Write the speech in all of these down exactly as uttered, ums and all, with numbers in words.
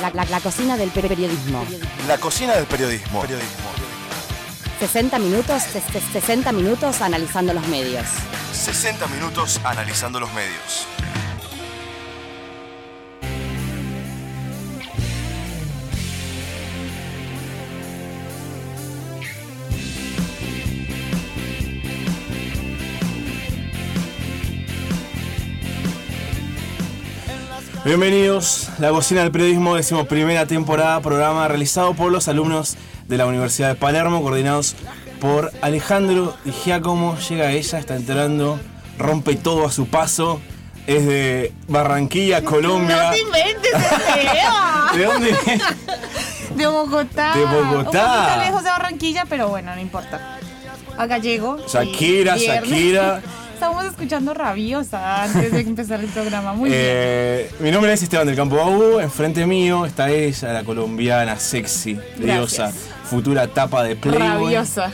La, la, la cocina del periodismo. La cocina del periodismo. periodismo. sesenta minutos, sesenta minutos analizando los medios. sesenta minutos analizando los medios. Bienvenidos, La Cocina del Periodismo, decimoprimera temporada, programa realizado por los alumnos de la Universidad de Palermo, coordinados por Alejandro Di Giacomo. Llega ella, está entrando, rompe todo a su paso, es de Barranquilla, Colombia. No te inventes, Esteban. ¿De dónde? De Bogotá. De Bogotá. Un poquito lejos de Barranquilla, pero bueno, no importa. Acá llego. Shakira, Shakira. Estábamos escuchando Rabiosa antes de empezar el programa. Muy eh, bien. Mi nombre es Esteban del Campo Baú. Enfrente mío está ella, la colombiana sexy, diosa, futura tapa de Playboy. Rabiosa.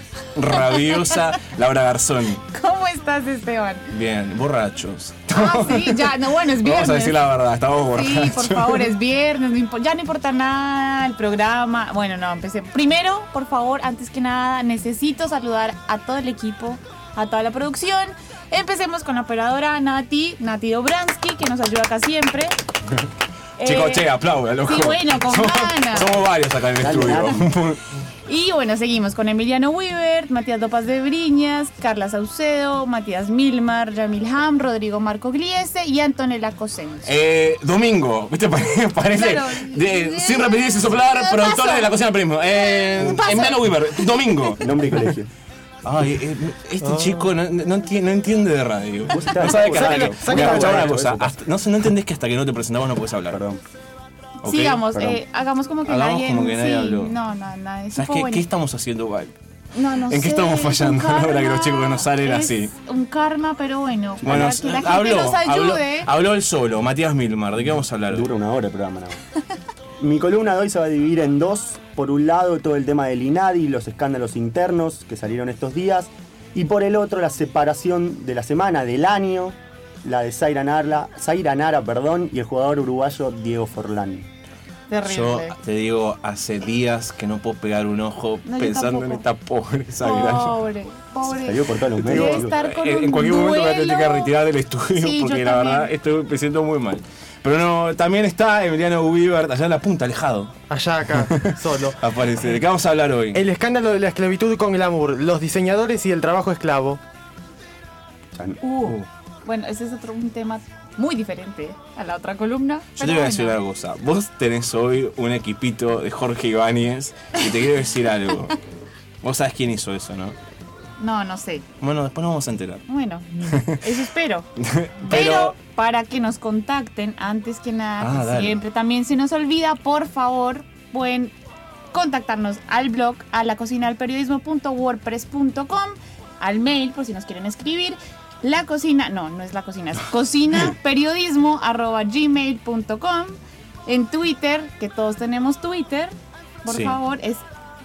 Rabiosa, Laura Garzón. ¿Cómo estás, Esteban? Bien, borrachos. Ah, sí, ya, no, bueno, es viernes. Vamos a decir la verdad, estamos borrachos. Sí, por favor, es viernes, no impo- ya no importa nada, el programa. Bueno, no, empecé. Primero, por favor, antes que nada, necesito saludar a todo el equipo, a toda la producción. Empecemos con la operadora Nati, Nati Dobransky, que nos ayuda acá siempre. Chicos, eh, che, aplauda, loco. Sí, bueno, con somos, ganas. somos varios acá en el Dale, estudio. dale. Y bueno, seguimos con Emiliano Weaver, Matías Dopas de Briñas, Carla Saucedo, Matías Milmar, Yamil Ham, Rodrigo Marco Gliese y Antonella Cosenzo. Eh, domingo, ¿viste? Parece, Claro. de, sin repetir, sin soplar, Paso. productora de La Cocina del Periodismo. Eh, Paso. Emiliano Weaver, domingo. Nombre y colegio. Ay, eh, este chico no, no, enti- no entiende de radio. No sabe que hasta Sácalo, que... sácalo, Mira, escuchá una sácalo, cosa. eso. hasta- no, sé, no entendés que hasta que no te presentamos no puedes hablar. Perdón. ¿Ok? Sigamos, perdón. eh, hagamos como que Hagamos nadie... como que nadie sí, habló. No, no, nada. eso ¿Sabes fue qué, bueno. qué estamos haciendo mal? No, no ¿En qué sé, estamos es un fallando a la hora que los karma, chicos no salen es así? Un karma, pero bueno, Bueno, para que la gente habló, nos habló, ayude. habló él solo, Matías Milmar. ¿De qué vamos a hablar hoy? Dura una hora el programa, nada más. Mi columna de hoy se va a dividir en dos. Por un lado, todo el tema del INADI, los escándalos internos que salieron estos días. Y por el otro, la separación de la semana, del año, la de Zaira Nara, Zaira Nara, perdón, y el jugador uruguayo Diego Forlán. Terrible. Yo te digo, hace días que no puedo pegar un ojo No, yo pensando en esta tampoco. pobre Zaira. Pobre, pobre. Salió por todos los Debe medios. estar con Eh, un en cualquier momento voy a tener que duelo. retirar del estudio Sí, porque yo la también. verdad estoy me siento muy mal. Pero no, también está Emiliano Weaver, allá en la punta, alejado. Allá acá, solo. Aparece. ¿De qué vamos a hablar hoy? El escándalo de la esclavitud con glamour, los diseñadores y el trabajo esclavo. Uh, bueno, ese es otro un tema muy diferente a la otra columna. Yo te voy a decir una cosa. Vos tenés hoy un equipito de Jorge Ibáñez y te quiero decir algo. Vos sabés quién hizo eso, ¿no? No, no sé. Bueno, después nos vamos a enterar. Bueno, eso espero. Pero, Pero para que nos contacten, antes que nada, Ah, que dale. siempre también se nos olvida, por favor, pueden contactarnos al blog a la cocina del periodismo punto wordpress punto com, al mail por si nos quieren escribir, la cocina, no, no es la cocina, es cocinaperiodismo arroba gmail punto com, en Twitter, que todos tenemos Twitter, por Sí. favor, es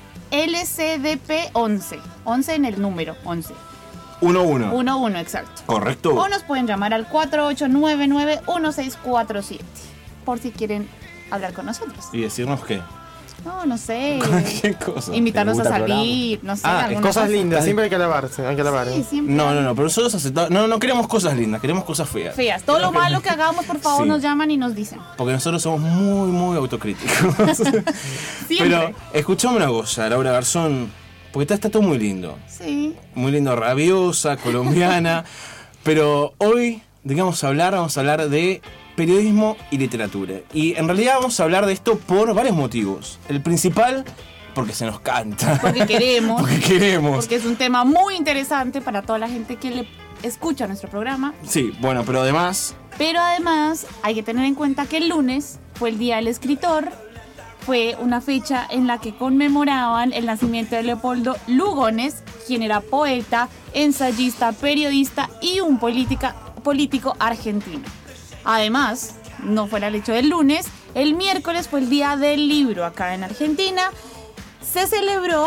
L C D P once, once en el número, once, uno uno. uno uno, exacto. ¿Correcto? O nos pueden llamar al cuatro ocho nueve nueve uno seis cuatro siete por si quieren hablar con nosotros. Y decirnos qué. No, no sé. ¿Qué cosa? Invitarnos a ¿Te gusta el salir, no sé. Ah, alguna Cosas cosa. lindas, siempre hay que alabarse, hay que alabar. Sí, siempre. No, no, no, pero nosotros aceptamos. No, no queremos cosas lindas, queremos cosas feas. Feas. Todo lo malo que hagamos, por favor, Sí. nos llaman y nos dicen. Porque nosotros somos muy, muy autocríticos. Siempre. Pero escuchame una cosa, Laura Garzón, porque está, está todo muy lindo. Sí. Muy lindo, rabiosa, colombiana. Pero hoy, ¿de qué vamos a hablar? Vamos a hablar de periodismo y literatura. Y en realidad vamos a hablar de esto por varios motivos. El principal, porque se nos canta. Porque queremos. Porque queremos. Porque es un tema muy interesante para toda la gente que le escucha nuestro programa. Sí, bueno, pero además... Pero además hay que tener en cuenta que el lunes fue el Día del Escritor. Fue una fecha en la que conmemoraban el nacimiento de Leopoldo Lugones, quien era poeta, ensayista, periodista y un política, político argentino. Además, no fuera el hecho del lunes, el miércoles fue el Día del Libro acá en Argentina. Se celebró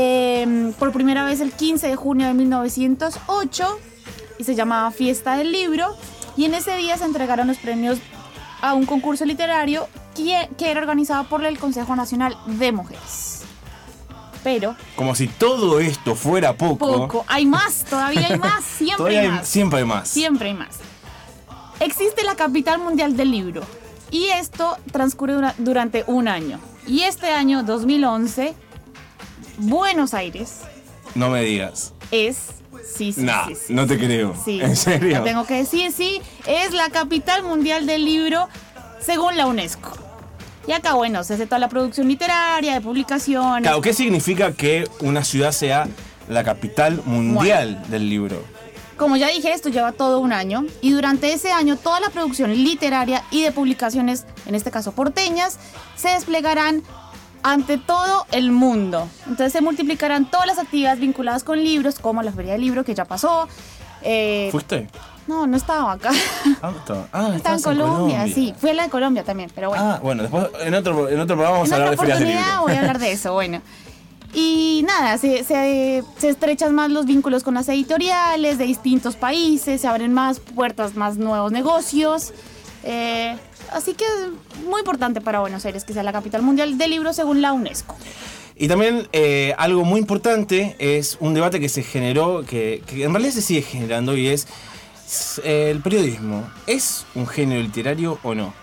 eh, por primera vez el quince de junio de mil novecientos ocho y se llamaba Fiesta del Libro. Y en ese día se entregaron los premios a un concurso literario que, que era organizado por el Consejo Nacional de Mujeres. Pero... Como si todo esto fuera poco. Poco. Hay más, todavía hay más, siempre todavía hay hay, más. Siempre hay más. Siempre hay más. Existe la capital mundial del libro. Y esto transcurre dura, durante un año. Y este año, dos mil once, Buenos Aires... No me digas. Es... Sí, sí, nah, sí, sí. No te creo. Sí. ¿En serio? Lo tengo que decir, sí. Es la capital mundial del libro según la UNESCO. Y acá, bueno, se hace toda la producción literaria, de publicaciones. Claro, ¿qué significa que una ciudad sea la capital mundial bueno, del libro? Como ya dije, esto lleva todo un año. Y durante ese año, toda la producción literaria y de publicaciones, en este caso porteñas, se desplegarán ante todo el mundo. Entonces se multiplicarán todas las actividades vinculadas con libros, como la Feria del Libro, que ya pasó. Eh, ¿Fuiste? No, no estaba acá. Ah, estaba, ah, estaba en Colombia, Colombia, sí. Fue la de Colombia también, pero bueno. Ah, bueno, después en otro, en otro programa vamos a hablar de ferias de libro. voy a hablar de eso, bueno. Y nada, se, se, se estrechan más los vínculos con las editoriales de distintos países, se abren más puertas, más nuevos negocios. Eh, así que es muy importante para Buenos Aires que sea la capital mundial del libro según la UNESCO. Y también eh, algo muy importante es un debate que se generó, que, que en realidad se sigue generando, y es eh, el periodismo. ¿Es un género literario o no?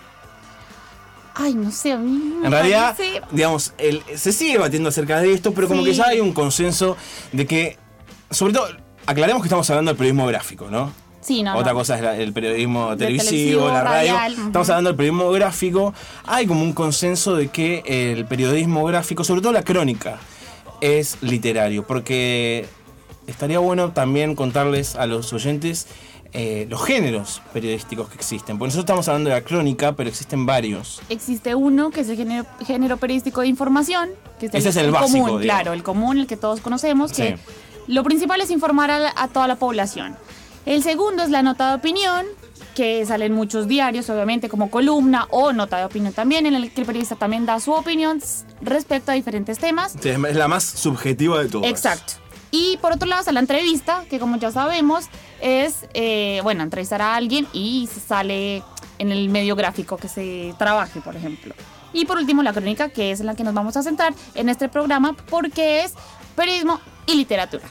Ay, no sé, a mí me En realidad, parece... digamos, el, se sigue debatiendo acerca de esto, pero como Sí. que ya hay un consenso de que, sobre todo, aclaremos que estamos hablando del periodismo gráfico, ¿no? Sí, no, Otra no. cosa es la- el periodismo De televisivo, televisivo, la radio. radial, ujú. Estamos hablando del periodismo gráfico. Hay como un consenso de que el periodismo gráfico, sobre todo la crónica, es literario. Porque estaría bueno también contarles a los oyentes eh, los géneros periodísticos que existen. Porque nosotros estamos hablando de la crónica, pero existen varios. Existe uno que es el género, género periodístico de información, que es el, Ese es el el básico, común, digamos. claro, el común, el que todos conocemos, que Sí. lo principal es informar a, la- a toda la población. El segundo es la nota de opinión, que sale en muchos diarios, obviamente, como columna o nota de opinión también, en el que el periodista también da su opinión respecto a diferentes temas. Sí, es la más subjetiva de todas. Exacto. Y por otro lado está la entrevista, que como ya sabemos es, eh, bueno, entrevistar a alguien y se sale en el medio gráfico que se trabaje, por ejemplo. Y por último la crónica, que es en la que nos vamos a centrar en este programa, porque es periodismo y literatura.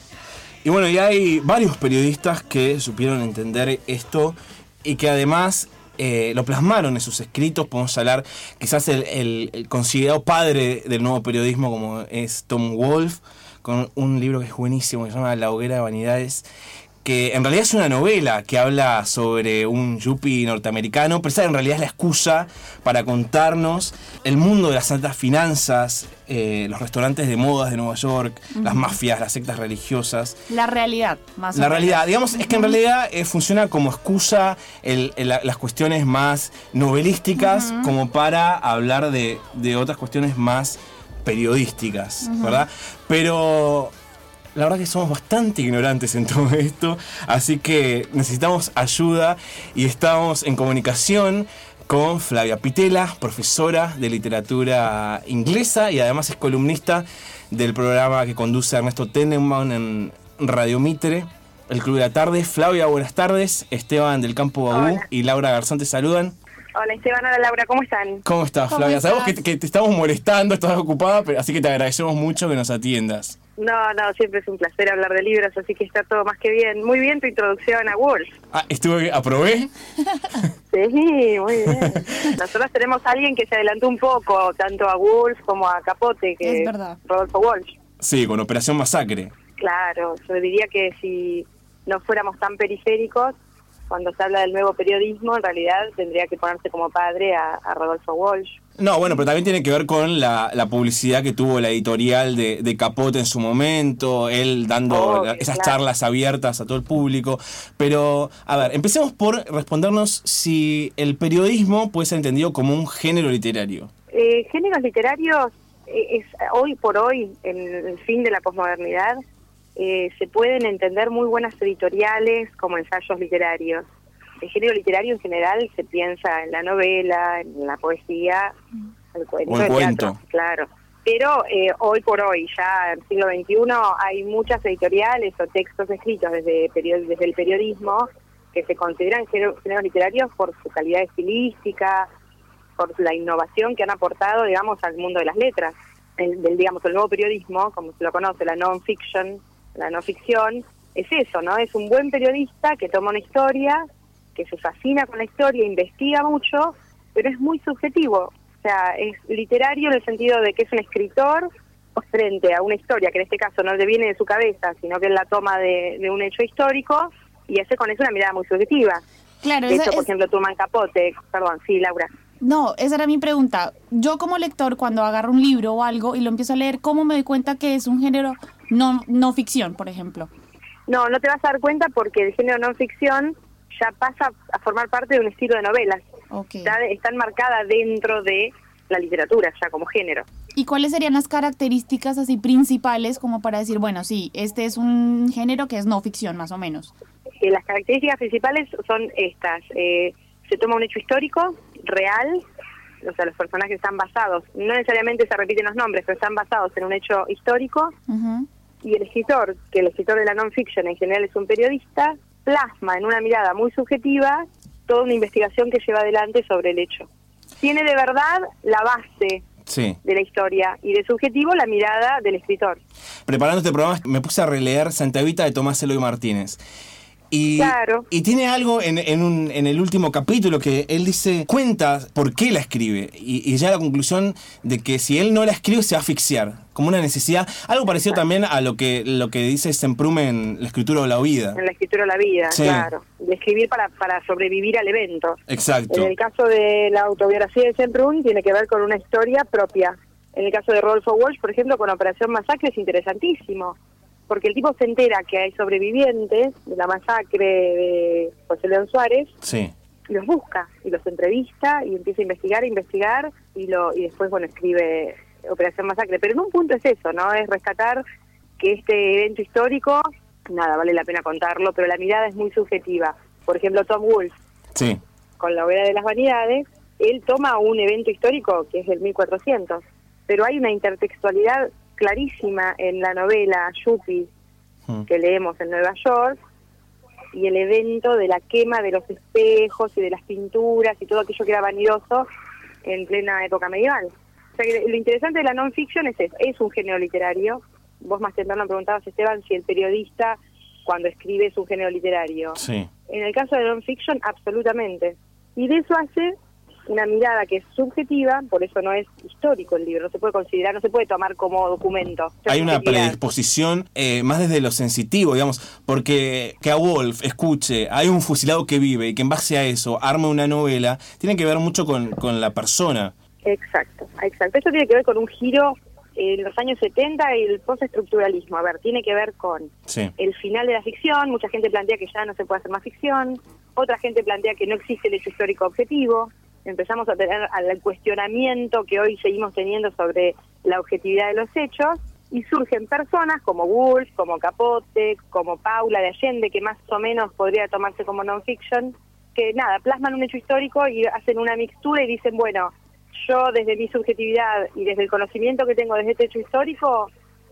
Y bueno, y hay varios periodistas que supieron entender esto y que además eh, lo plasmaron en sus escritos. Podemos hablar quizás el, el, el considerado padre del nuevo periodismo, como es Tom Wolfe, con un libro que es buenísimo, que se llama La hoguera de vanidades, que en realidad es una novela que habla sobre un yuppie norteamericano, pero esa en realidad es la excusa para contarnos el mundo de las altas finanzas, eh, los restaurantes de modas de Nueva York, uh-huh. las mafias, las sectas religiosas. La realidad, más o La menos. realidad, digamos, es que en realidad eh, funciona como excusa el, el, la- las cuestiones más novelísticas Uh-huh. como para hablar de, de otras cuestiones más periodísticas, Uh-huh. ¿verdad? Pero la verdad que somos bastante ignorantes en todo esto, así que necesitamos ayuda y estamos en comunicación con Flavia Pitela, profesora de literatura inglesa y además es columnista del programa que conduce Ernesto Tenenbaum en Radio Mitre, el Club de la Tarde. Flavia, buenas tardes. Esteban del Campo Bagú Hola. y Laura Garzón te saludan. Hola Esteban, hola Laura, ¿cómo están? ¿Cómo estás, ¿Cómo Flavia? Sabemos que, estás? que te estamos molestando, estás ocupada, pero, así que te agradecemos mucho que nos atiendas. No, no, siempre es un placer hablar de libros, así que está todo más que bien. Muy bien tu introducción a Wolf. Ah, estuve, aprobé. Sí, muy bien. Nosotros tenemos a alguien que se adelantó un poco, tanto a Wolf como a Capote, que Es verdad. Rodolfo Walsh. Sí, con Operación Masacre. Claro, yo diría que si no fuéramos tan periféricos, cuando se habla del nuevo periodismo, en realidad tendría que ponerse como padre a, a Rodolfo Walsh. No, bueno, pero también tiene que ver con la, la publicidad que tuvo la editorial de, de Capote en su momento, él dando Obvio, la- esas claro. charlas abiertas a todo el público. Pero, a ver, empecemos por respondernos si el periodismo puede ser entendido como un género literario. Eh, géneros literarios, eh, es hoy por hoy, en el fin de la posmodernidad, eh, se pueden entender muy buenas editoriales como ensayos literarios. El género literario en general se piensa en la novela, en la poesía, el cuento, O el el cuento. teatro, claro. Pero eh, hoy por hoy, ya en el siglo veintiuno, hay muchas editoriales o textos escritos desde, period- desde el periodismo que se consideran género- géneros literarios por su calidad estilística, por la innovación que han aportado, digamos, al mundo de las letras, el, del, digamos, el nuevo periodismo, como se lo conoce, la non-fiction, la no ficción, es eso, ¿no? Es un buen periodista que toma una historia, que se fascina con la historia, investiga mucho, pero es muy subjetivo. O sea, es literario en el sentido de que es un escritor frente a una historia que en este caso no le viene de su cabeza, sino que él la toma de, de un hecho histórico y hace con eso una mirada muy subjetiva. Claro, de hecho, esa por es... ejemplo, Truman Capote, perdón, sí, Laura. No, esa era mi pregunta. Yo como lector, cuando agarro un libro o algo y lo empiezo a leer, ¿cómo me doy cuenta que es un género no, no ficción, por ejemplo? No, no te vas a dar cuenta porque el género no ficción ya pasa a formar parte de un estilo de novelas. Okay. Ya de, están marcadas dentro de la literatura, ya como género. ¿Y cuáles serían las características así principales como para decir, bueno, sí, este es un género que es no ficción, más o menos? Eh, las características principales son estas. Eh, se toma un hecho histórico, real, o sea, los personajes están basados, no necesariamente se repiten los nombres, pero están basados en un hecho histórico. Uh-huh. Y el escritor, que el escritor de la non-fiction en general es un periodista, plasma en una mirada muy subjetiva toda una investigación que lleva adelante sobre el hecho. Tiene de verdad la base sí. de la historia y de subjetivo la mirada del escritor. Preparando este programa me puse a releer Santa Evita de Tomás Eloy Martínez. Y, claro. y tiene algo en, en, un, en el último capítulo que él dice, cuenta por qué la escribe y, y ya la conclusión de que si él no la escribe se va a asfixiar, como una necesidad, algo parecido también a lo que lo que dice Semprume en La escritura o la vida. En La escritura o la vida, sí. claro, de escribir para, para sobrevivir al evento. Exacto. En el caso de la autobiografía de Semprume tiene que ver con una historia propia. En el caso de Rodolfo Walsh, por ejemplo, con Operación Masacre es interesantísimo. Porque el tipo se entera que hay sobrevivientes de la masacre de José León Suárez, sí. y los busca, y los entrevista, y empieza a investigar, a investigar, y lo y después, bueno, escribe Operación Masacre. Pero en un punto es eso, ¿no? Es rescatar que este evento histórico, nada, vale la pena contarlo, pero la mirada es muy subjetiva. Por ejemplo, Tom Wolfe, sí. con La hoguera de las vanidades, él toma un evento histórico que es del mil cuatrocientos, pero hay una intertextualidad clarísima en la novela Yuppie, hmm. que leemos en Nueva York, y el evento de la quema de los espejos y de las pinturas y todo aquello que era vanidoso en plena época medieval. O sea que lo interesante de la non-fiction es eso, es un género literario. Vos más temprano preguntabas, Esteban, si el periodista cuando escribe es un género literario. Sí. En el caso de non-fiction, absolutamente. Y de eso hace una mirada que es subjetiva, por eso no es histórico el libro, no se puede considerar, no se puede tomar como documento. Hay una predisposición eh, más desde lo sensitivo, digamos, porque que a Wolf escuche, hay un fusilado que vive y que en base a eso arme una novela, tiene que ver mucho con, con la persona. Exacto, exacto. Eso tiene que ver con un giro en los años setenta y el postestructuralismo. A ver, tiene que ver con sí. el final de la ficción, mucha gente plantea que ya no se puede hacer más ficción, otra gente plantea que no existe el hecho histórico objetivo. Empezamos a tener al cuestionamiento que hoy seguimos teniendo sobre la objetividad de los hechos, y surgen personas como Wolf, como Capote, como Paula de Allende, que más o menos podría tomarse como non-fiction, que nada, plasman un hecho histórico y hacen una mixtura y dicen, bueno, yo desde mi subjetividad y desde el conocimiento que tengo de este hecho histórico,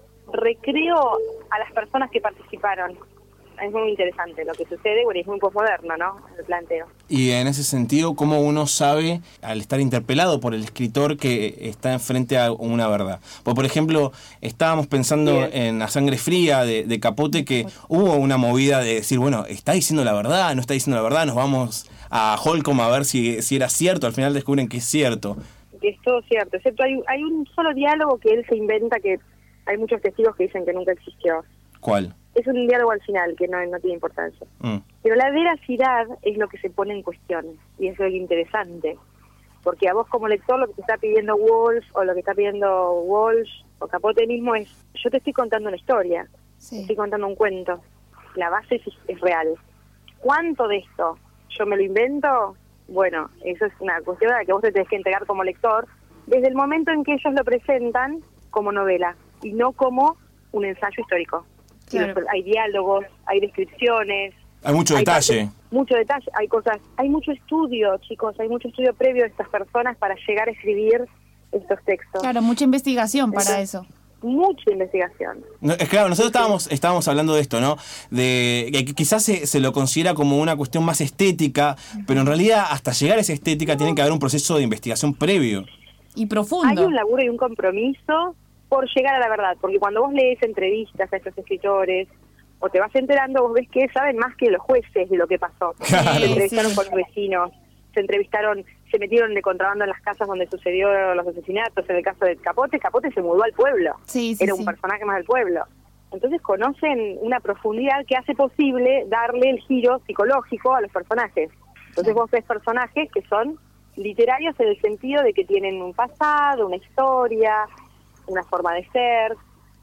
recreo a las personas que participaron. Es muy interesante lo que sucede, bueno, y es muy posmoderno, ¿no?, el planteo. Y en ese sentido, ¿cómo uno sabe, al estar interpelado por el escritor, que está enfrente a una verdad? Pues, por ejemplo, estábamos pensando Bien. en La sangre fría de, de Capote, que hubo una movida de decir, bueno, ¿está diciendo la verdad? ¿No está diciendo la verdad? Nos vamos a Holcomb a ver si, si era cierto. Al final descubren que es cierto. Que es todo cierto, excepto hay, hay un solo diálogo que él se inventa, que hay muchos testigos que dicen que nunca existió. ¿Cuál? Es un diálogo al final, que no, no tiene importancia. Mm. Pero la veracidad es lo que se pone en cuestión, y eso es lo interesante. Porque a vos como lector lo que te está pidiendo Wolf, o lo que está pidiendo Walsh, o Capote mismo es, yo te estoy contando una historia, sí. te estoy contando un cuento. La base es, es real. ¿Cuánto de esto yo me lo invento? Bueno, eso es una cuestión a la que vos te tenés que entregar como lector, desde el momento en que ellos lo presentan como novela, y no como un ensayo histórico. Claro. Hay diálogos, hay descripciones. Hay mucho hay detalle. Partes, mucho detalle, hay cosas, hay mucho estudio, chicos, hay mucho estudio previo de estas personas para llegar a escribir estos textos. Claro, mucha investigación para eso. mucha investigación. No, es claro, nosotros estábamos, estábamos hablando de esto, ¿no? De que quizás se, se lo considera como una cuestión más estética, pero en realidad hasta llegar a esa estética tiene que haber un proceso de investigación previo. Y profundo. Hay un laburo y un compromiso por llegar a la verdad, porque cuando vos lees entrevistas a estos escritores, o te vas enterando, vos ves que saben más que los jueces de lo que pasó. Claro. Se entrevistaron con los vecinos, se entrevistaron, se metieron de contrabando en las casas donde sucedió los asesinatos. En el caso de Capote, Capote se mudó al pueblo. Sí, sí, Era sí. un personaje más del pueblo. Entonces conocen una profundidad que hace posible darle el giro psicológico a los personajes. Entonces vos ves personajes que son literarios en el sentido de que tienen un pasado, una historia, una forma de ser.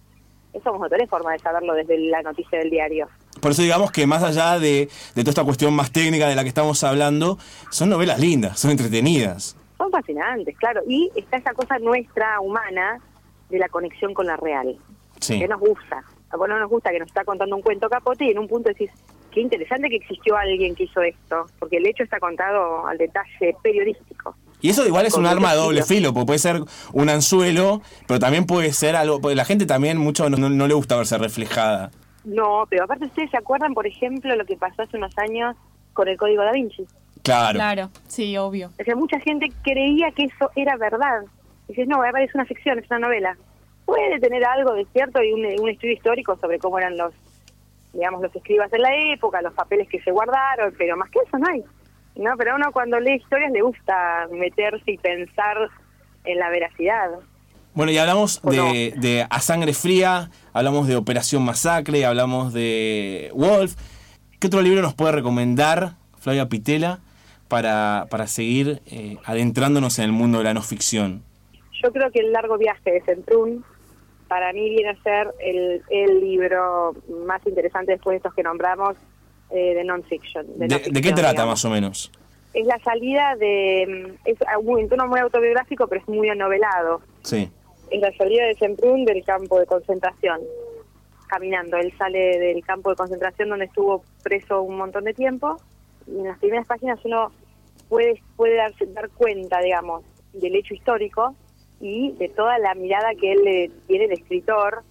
Eso no tenés forma de saberlo desde la noticia del diario. Por eso digamos que más allá de, de toda esta cuestión más técnica de la que estamos hablando, son novelas lindas, son entretenidas. Son fascinantes, claro. Y está esa cosa nuestra, humana, de la conexión con la real. Sí. Que nos gusta. A vos no nos gusta que nos está contando un cuento Capote y en un punto decís, qué interesante que existió alguien que hizo esto. Porque el hecho está contado al detalle periodístico. Y eso igual es Con un arma de mucho doble estilo. filo, porque puede ser un anzuelo, pero también puede ser algo, porque la gente también mucho no, no le gusta verse reflejada. No, pero aparte ustedes se acuerdan, por ejemplo, lo que pasó hace unos años con el Código Da Vinci. Claro. Claro, sí, obvio. O sea, mucha gente creía que eso era verdad. Dices, no, es una ficción, es una novela. Puede tener algo de cierto y un, un estudio histórico sobre cómo eran los, digamos, los escribas en la época, los papeles que se guardaron, pero más que eso no hay. No, pero a uno cuando lee historias le gusta meterse y pensar en la veracidad. Bueno, y hablamos ¿O no? de, de A Sangre Fría, hablamos de Operación Masacre, hablamos de Wolf. ¿Qué otro libro nos puede recomendar Flavia Pitela para, para seguir eh, adentrándonos en el mundo de la no ficción? Yo creo que El largo viaje de Centrún para mí viene a ser el, el libro más interesante después de estos que nombramos eh, de non-fiction. ¿De, ¿De qué trata más o menos? Es la salida de... es un tono muy autobiográfico, pero es muy novelado. Sí. Es la salida de Semprún del campo de concentración, caminando. Él sale del campo de concentración donde estuvo preso un montón de tiempo. Y en las primeras páginas uno puede, puede darse, dar cuenta, digamos, del hecho histórico y de toda la mirada que él le tiene de escritor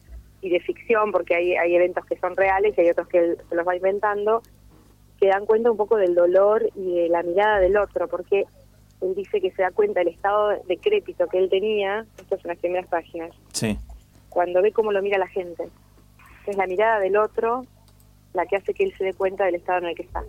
y de ficción, porque hay, hay eventos que son reales y hay otros que él se los va inventando, que dan cuenta un poco del dolor y de la mirada del otro, porque él dice que se da cuenta del estado decrépito que él tenía, esto es en las primeras páginas, Sí. cuando ve cómo lo mira la gente. Es la mirada del otro la que hace que él se dé cuenta del estado en el que está.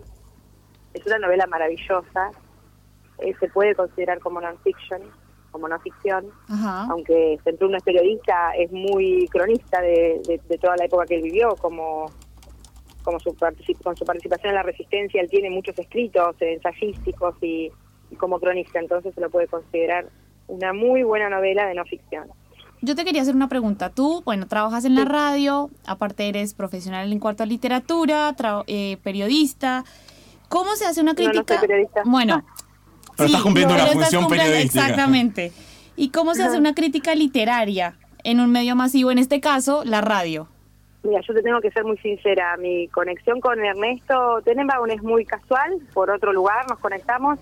Es una novela maravillosa, eh, se puede considerar como non-fiction, como no ficción, Ajá. aunque Centrún no es periodista, es muy cronista de, de, de toda la época que él vivió, como, como su particip- con su participación en la Resistencia, él tiene muchos escritos ensayísticos y, y como cronista, entonces se lo puede considerar una muy buena novela de no ficción. Yo te quería hacer una pregunta. Tú, bueno, trabajas en la radio, aparte eres profesional en cuanto a literatura, tra- eh, periodista. ¿Cómo se hace una No, no crítica? soy periodista. Bueno, Pero estás cumpliendo una pero estás función cumpliendo- periodística. Exactamente. ¿Y cómo se hace una crítica literaria en un medio masivo, en este caso, la radio? Mira, yo te tengo que ser muy sincera, mi conexión con Ernesto Tenenbaum es muy casual, por otro lugar nos conectamos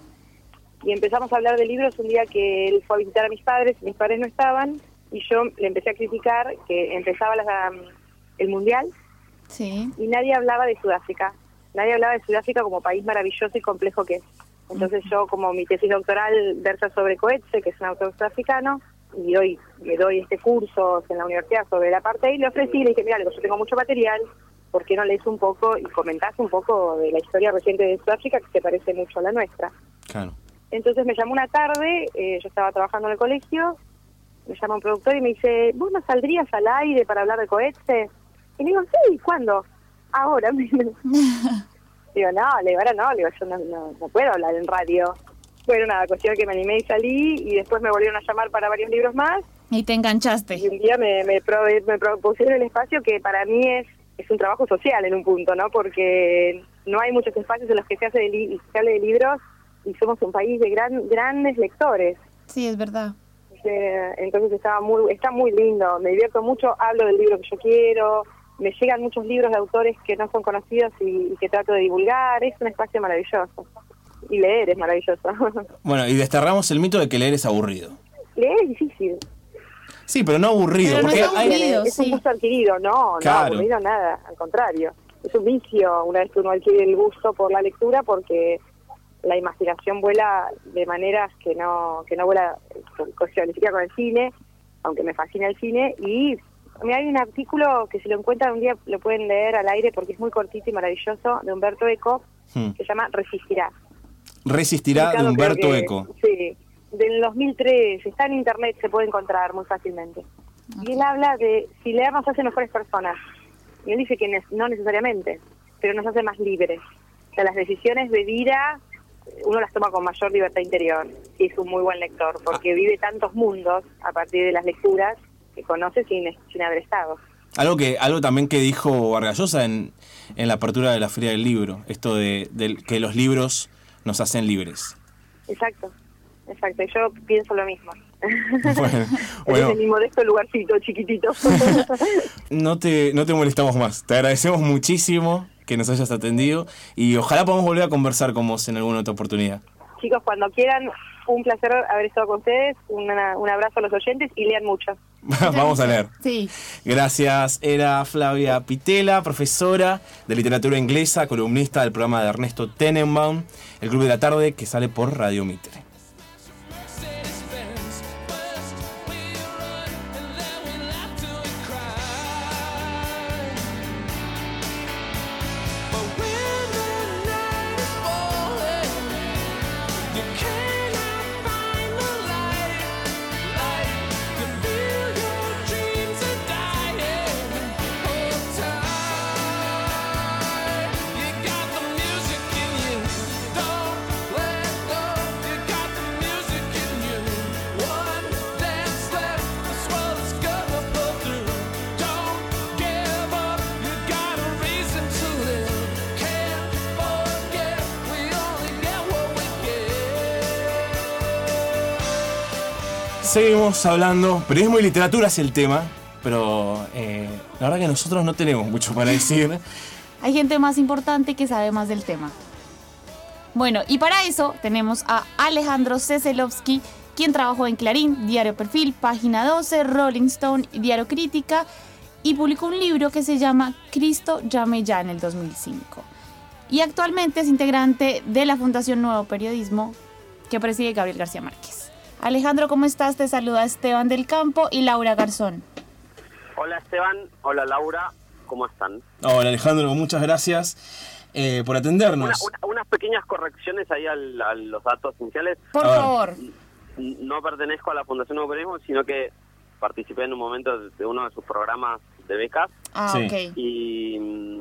y empezamos a hablar de libros un día que él fue a visitar a mis padres, mis padres no estaban, y yo le empecé a criticar que empezaba la, el Mundial Sí. y nadie hablaba de Sudáfrica, nadie hablaba de Sudáfrica como país maravilloso y complejo que es. Entonces yo, como mi tesis doctoral versa sobre Coetze, que es un autor sudafricano, y hoy me doy este curso en la universidad sobre el apartheid, le ofrecí y le dije, mira, yo tengo mucho material, ¿por qué no lees un poco y comentás un poco de la historia reciente de Sudáfrica que se parece mucho a la nuestra? Claro. Entonces me llamó una tarde, eh, yo estaba trabajando en el colegio, me llama un productor y me dice, ¿vos no saldrías al aire para hablar de Coetze? Y le digo, sí, ¿cuándo? Ahora. Digo, no, le digo, ahora no, le digo, yo no, no, no puedo hablar en radio. Bueno, nada, cuestión que me animé y salí, y después me volvieron a llamar para varios libros más, Y te enganchaste. y un día me, me, prove- me propusieron el espacio que para mí es, es un trabajo social en un punto, ¿no? Porque no hay muchos espacios en los que se hace de li- se hable de libros, y somos un país de gran, grandes lectores. Sí, es verdad. Eh, entonces estaba muy, está muy lindo, me divierto mucho, hablo del libro que yo quiero, me llegan muchos libros de autores que no son conocidos y, y que trato de divulgar, es un espacio maravilloso. Y leer es maravilloso. Bueno, y desterramos el mito de que leer es aburrido. Leer es difícil. Sí, pero no aburrido. Pero no porque es hay... aburrido. Es un sí. gusto adquirido, no, Claro. no aburrido nada, al contrario. Es un vicio una vez que uno adquiere el gusto por la lectura porque la imaginación vuela de maneras que no que no vuela ni siquiera con el cine, aunque me fascina el cine. Y mira, hay un artículo que si lo encuentran un día lo pueden leer al aire porque es muy cortito y maravilloso, de Humberto Eco, Hmm. que se llama Resistirá. Resistirá, de Publicado, creo Humberto que- Eco. Sí, del dos mil tres, está en internet, se puede encontrar muy fácilmente. Y él habla de si leer nos hace mejores personas. Y él dice que ne- no necesariamente, pero nos hace más libres. O sea, las decisiones de vida uno las toma con mayor libertad interior, si es un muy buen lector, porque vive tantos mundos a partir de las lecturas que conoce sin, sin haber estado. Algo que algo también que dijo Vargas Llosa en, en la apertura de la Feria del Libro, esto de, de que los libros nos hacen libres. Exacto, exacto. Yo pienso lo mismo. Bueno, bueno. Es mi modesto lugarcito chiquitito. No te, no te molestamos más. Te agradecemos muchísimo que nos hayas atendido y ojalá podamos volver a conversar con vos en alguna otra oportunidad. Chicos, cuando quieran, un placer haber estado con ustedes. Una, un abrazo a los oyentes y lean mucho. Vamos a leer. Sí. Gracias. Era Flavia Pitela, profesora de literatura inglesa, columnista del programa de Ernesto Tenenbaum, El Club de la Tarde, que sale por Radio Mitre. Seguimos hablando, periodismo y literatura es el tema, pero eh, la verdad que nosotros no tenemos mucho para decir. Hay gente más importante que sabe más del tema. Bueno, y para eso tenemos a Alejandro Ceselovsky, quien trabajó en Clarín, Diario Perfil, Página doce, Rolling Stone, Diario Crítica, y publicó un libro que se llama Cristo llame ya en el dos mil cinco. Y actualmente es integrante de la Fundación Nuevo Periodismo, que preside Gabriel García Márquez. Alejandro, ¿cómo estás? Te saluda Esteban del Campo y Laura Garzón. Hola Esteban, hola Laura, ¿cómo están? Hola Alejandro, muchas gracias eh, por atendernos. Una, una, unas pequeñas correcciones ahí al, a los datos iniciales. Por A ver. favor. No pertenezco a la Fundación Nuevo Periodismo, sino que participé en un momento de uno de sus programas de becas. Ah, Sí. ok. Y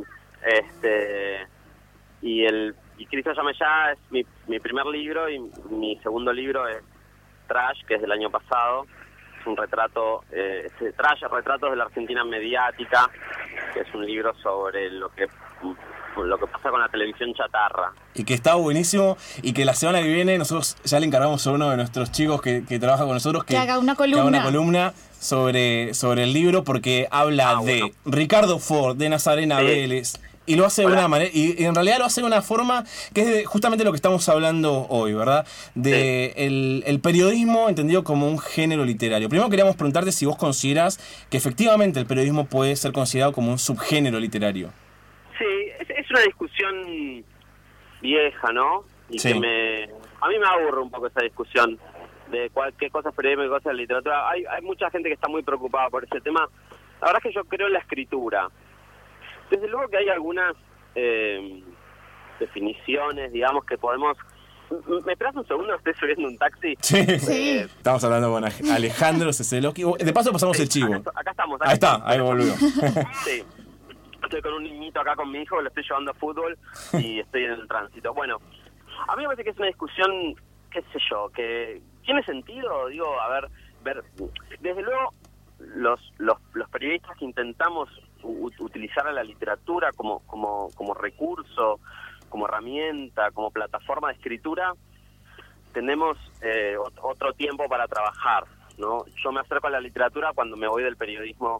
este y el y Cristo llame ya es mi, mi primer libro y mi segundo libro es Trash, que es del año pasado. Es un retrato, eh, es Trash, retratos de la Argentina mediática, que es un libro sobre lo que lo que pasa con la televisión chatarra. Y que está buenísimo y que la semana que viene nosotros ya le encargamos a uno de nuestros chicos que, que trabaja con nosotros que, Que haga una que haga columna. una columna sobre, sobre el libro porque habla Ah, de bueno. Ricardo Ford, de Nazarena Sí. Vélez. Y lo hace de Hola. una manera, y en realidad lo hace de una forma que es de justamente lo que estamos hablando hoy, ¿verdad? De el, el periodismo entendido como un género literario. Primero queríamos preguntarte si vos considerás que efectivamente el periodismo puede ser considerado como un subgénero literario. Sí, es, es una discusión vieja, ¿no? Y Sí. que me a mí me aburre un poco esa discusión de cuál, qué cosas es periodismo y qué cosas es literatura. Hay, hay mucha gente que está muy preocupada por ese tema. La verdad es que yo creo en la escritura. Desde luego que hay algunas eh, definiciones, digamos, que podemos... M- ¿Me esperas un segundo? Estoy subiendo un taxi. Sí. Sí. Estamos hablando con Aj- Alejandro Ceselovsky. De paso pasamos Sí, el chivo. Acá, acá estamos. acá Ahí está, estamos. ahí volvió. Sí. Estoy con un niñito acá con mi hijo, lo estoy llevando a fútbol y estoy en el tránsito. Bueno, a mí me parece que es una discusión, qué sé yo, que tiene sentido, digo, a ver, ver, desde luego los los, los periodistas que intentamos u- utilizar a la literatura como como como recurso, como herramienta, como plataforma de escritura, tenemos eh, ot- otro tiempo para trabajar, ¿no? Yo me acerco a la literatura cuando me voy del periodismo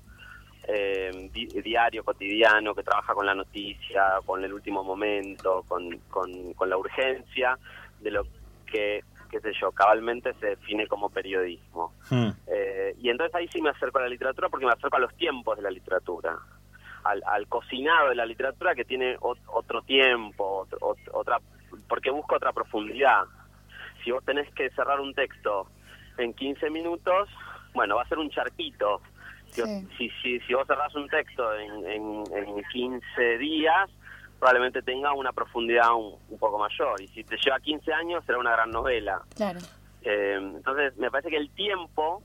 eh, di- diario, cotidiano, que trabaja con la noticia, con el último momento, con, con, con la urgencia, de lo que qué sé yo, cabalmente se define como periodismo. Hmm. Eh, y entonces ahí sí me acerco a la literatura porque me acerco a los tiempos de la literatura, al, al cocinado de la literatura que tiene ot- otro tiempo, otro, ot- otra, porque busca otra profundidad. Si vos tenés que cerrar un texto en quince minutos, bueno, va a ser un charquito. Si, Sí. si, si, si vos cerrás un texto en, en, en quince días, probablemente tenga una profundidad un, un poco mayor. Y si te lleva quince años, será una gran novela. Claro. Eh, entonces, me parece que el tiempo,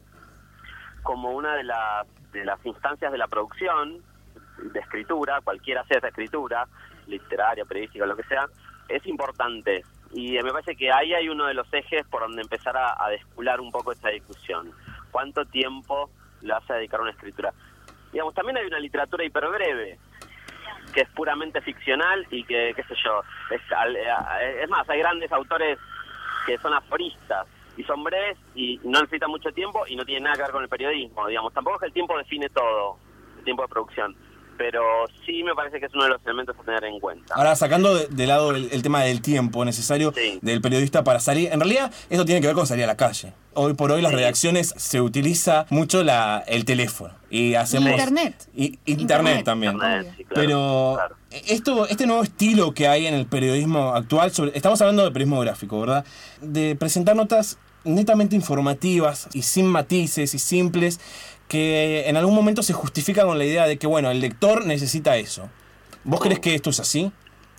como una de, la, de las instancias de la producción, de escritura, cualquiera sea esa escritura, literaria, periodística, lo que sea, es importante. Y me parece que ahí hay uno de los ejes por donde empezar a, a descular un poco esa discusión. ¿Cuánto tiempo le vas a dedicar a una escritura? Digamos, también hay una literatura hiperbreve, que es puramente ficcional y que, qué sé yo, es, es más, hay grandes autores que son aforistas y son breves y no necesitan mucho tiempo y no tienen nada que ver con el periodismo, digamos. Tampoco es que el tiempo define todo, el tiempo de producción, pero sí me parece que es uno de los elementos a tener en cuenta. Ahora, sacando de, de lado el, el tema del tiempo necesario Sí. del periodista para salir, en realidad eso tiene que ver con salir a la calle. Hoy por hoy las Sí. redacciones se utiliza mucho la, el teléfono y hacemos Internet. y, internet, Internet. también. Internet, sí, claro, Pero claro. esto, este nuevo estilo que hay en el periodismo actual, sobre, estamos hablando de periodismo gráfico, ¿verdad? De presentar notas netamente informativas y sin matices y simples, que en algún momento se justifica con la idea de que, bueno, el lector necesita eso. ¿Vos crees que esto es así?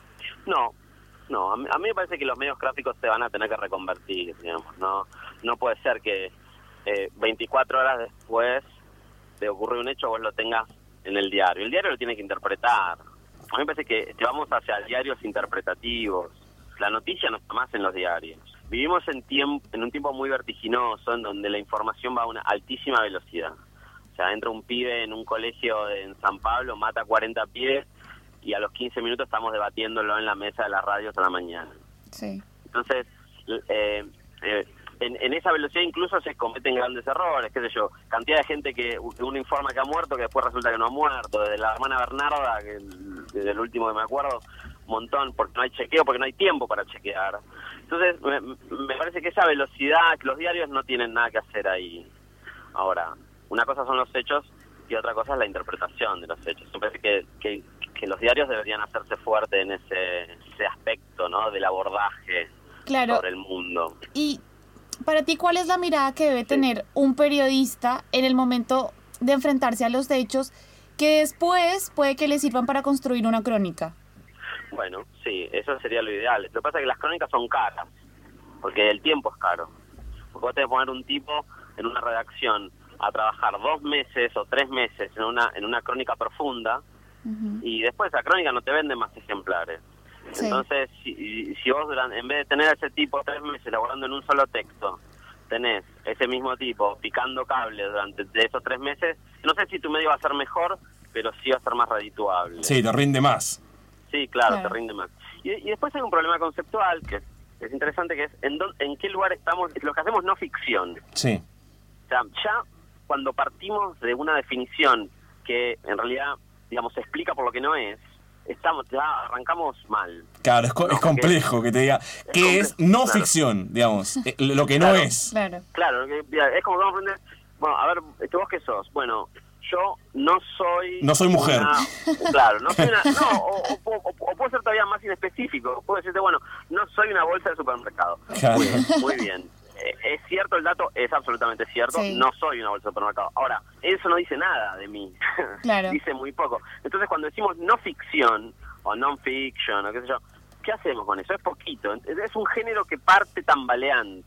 No, no, a mí, a mí me parece que los medios gráficos se van a tener que reconvertir, digamos, no no puede ser que eh, veinticuatro horas después de ocurrir un hecho vos lo tengas en el diario. El diario lo tiene que interpretar. A mí me parece que vamos hacia diarios interpretativos. La noticia no está más en los diarios. Vivimos en, tiempo, en un tiempo muy vertiginoso en donde la información va a una altísima velocidad. O sea, entra un pibe en un colegio en San Pablo, mata cuarenta pibes y a los quince minutos estamos debatiéndolo en la mesa de las radios a la mañana. Sí. Entonces, eh, eh, en, en esa velocidad incluso se cometen grandes errores, qué sé yo, cantidad de gente que uno informa que ha muerto, que después resulta que no ha muerto, desde la hermana Bernarda, que desde el último que me acuerdo, un montón, porque no hay chequeo, porque no hay tiempo para chequear. Entonces, me, me parece que esa velocidad, que los diarios no tienen nada que hacer ahí. Ahora, una cosa son los hechos y otra cosa es la interpretación de los hechos. Me parece que, que, que los diarios deberían hacerse fuerte en ese, ese aspecto, ¿no?, del abordaje Claro. sobre el mundo. Y para ti, ¿cuál es la mirada que debe tener un periodista en el momento de enfrentarse a los hechos que después puede que le sirvan para construir una crónica? Bueno, sí, eso sería lo ideal. Lo que pasa es que las crónicas son caras, porque el tiempo es caro. Porque vos tenés que poner un tipo en una redacción a trabajar dos meses o tres meses en una en una crónica profunda, Uh-huh. y después esa crónica no te vende más ejemplares. Sí. Entonces, si, si vos durante, en vez de tener a ese tipo tres meses laborando en un solo texto, tenés ese mismo tipo picando cables durante de esos tres meses, no sé si tu medio va a ser mejor, pero sí va a ser más redituable. Sí, te rinde más. Sí, claro, Claro. te rinde más. Y, y después hay un problema conceptual que es, es interesante, que es en, dónde, en qué lugar estamos, lo que hacemos no ficción. Sí. O sea, ya cuando partimos de una definición que en realidad, digamos, se explica por lo que no es, estamos ya arrancamos mal. Claro, es, co- No, es complejo que te diga qué es complejo, no claro. ficción, digamos, eh, lo que no Claro. es. Claro. Claro, que- mira, es como que vamos a aprender, bueno, a ver, este, ¿vos qué sos? Bueno, yo no soy... No soy mujer. una- claro, no soy una... No, o, o, o- o puedo ser todavía más inespecífico. Puedo decirte, bueno, no soy una bolsa de supermercado. Claro. Muy bien, muy bien. Eh, ¿Es cierto el dato? Es absolutamente cierto. Sí. No soy una bolsa de supermercado. Ahora, eso no dice nada de mí. Claro. Dice muy poco. Entonces, cuando decimos no ficción o non-fiction o qué sé yo, ¿qué hacemos con eso? Es poquito. Es un género que parte tambaleante.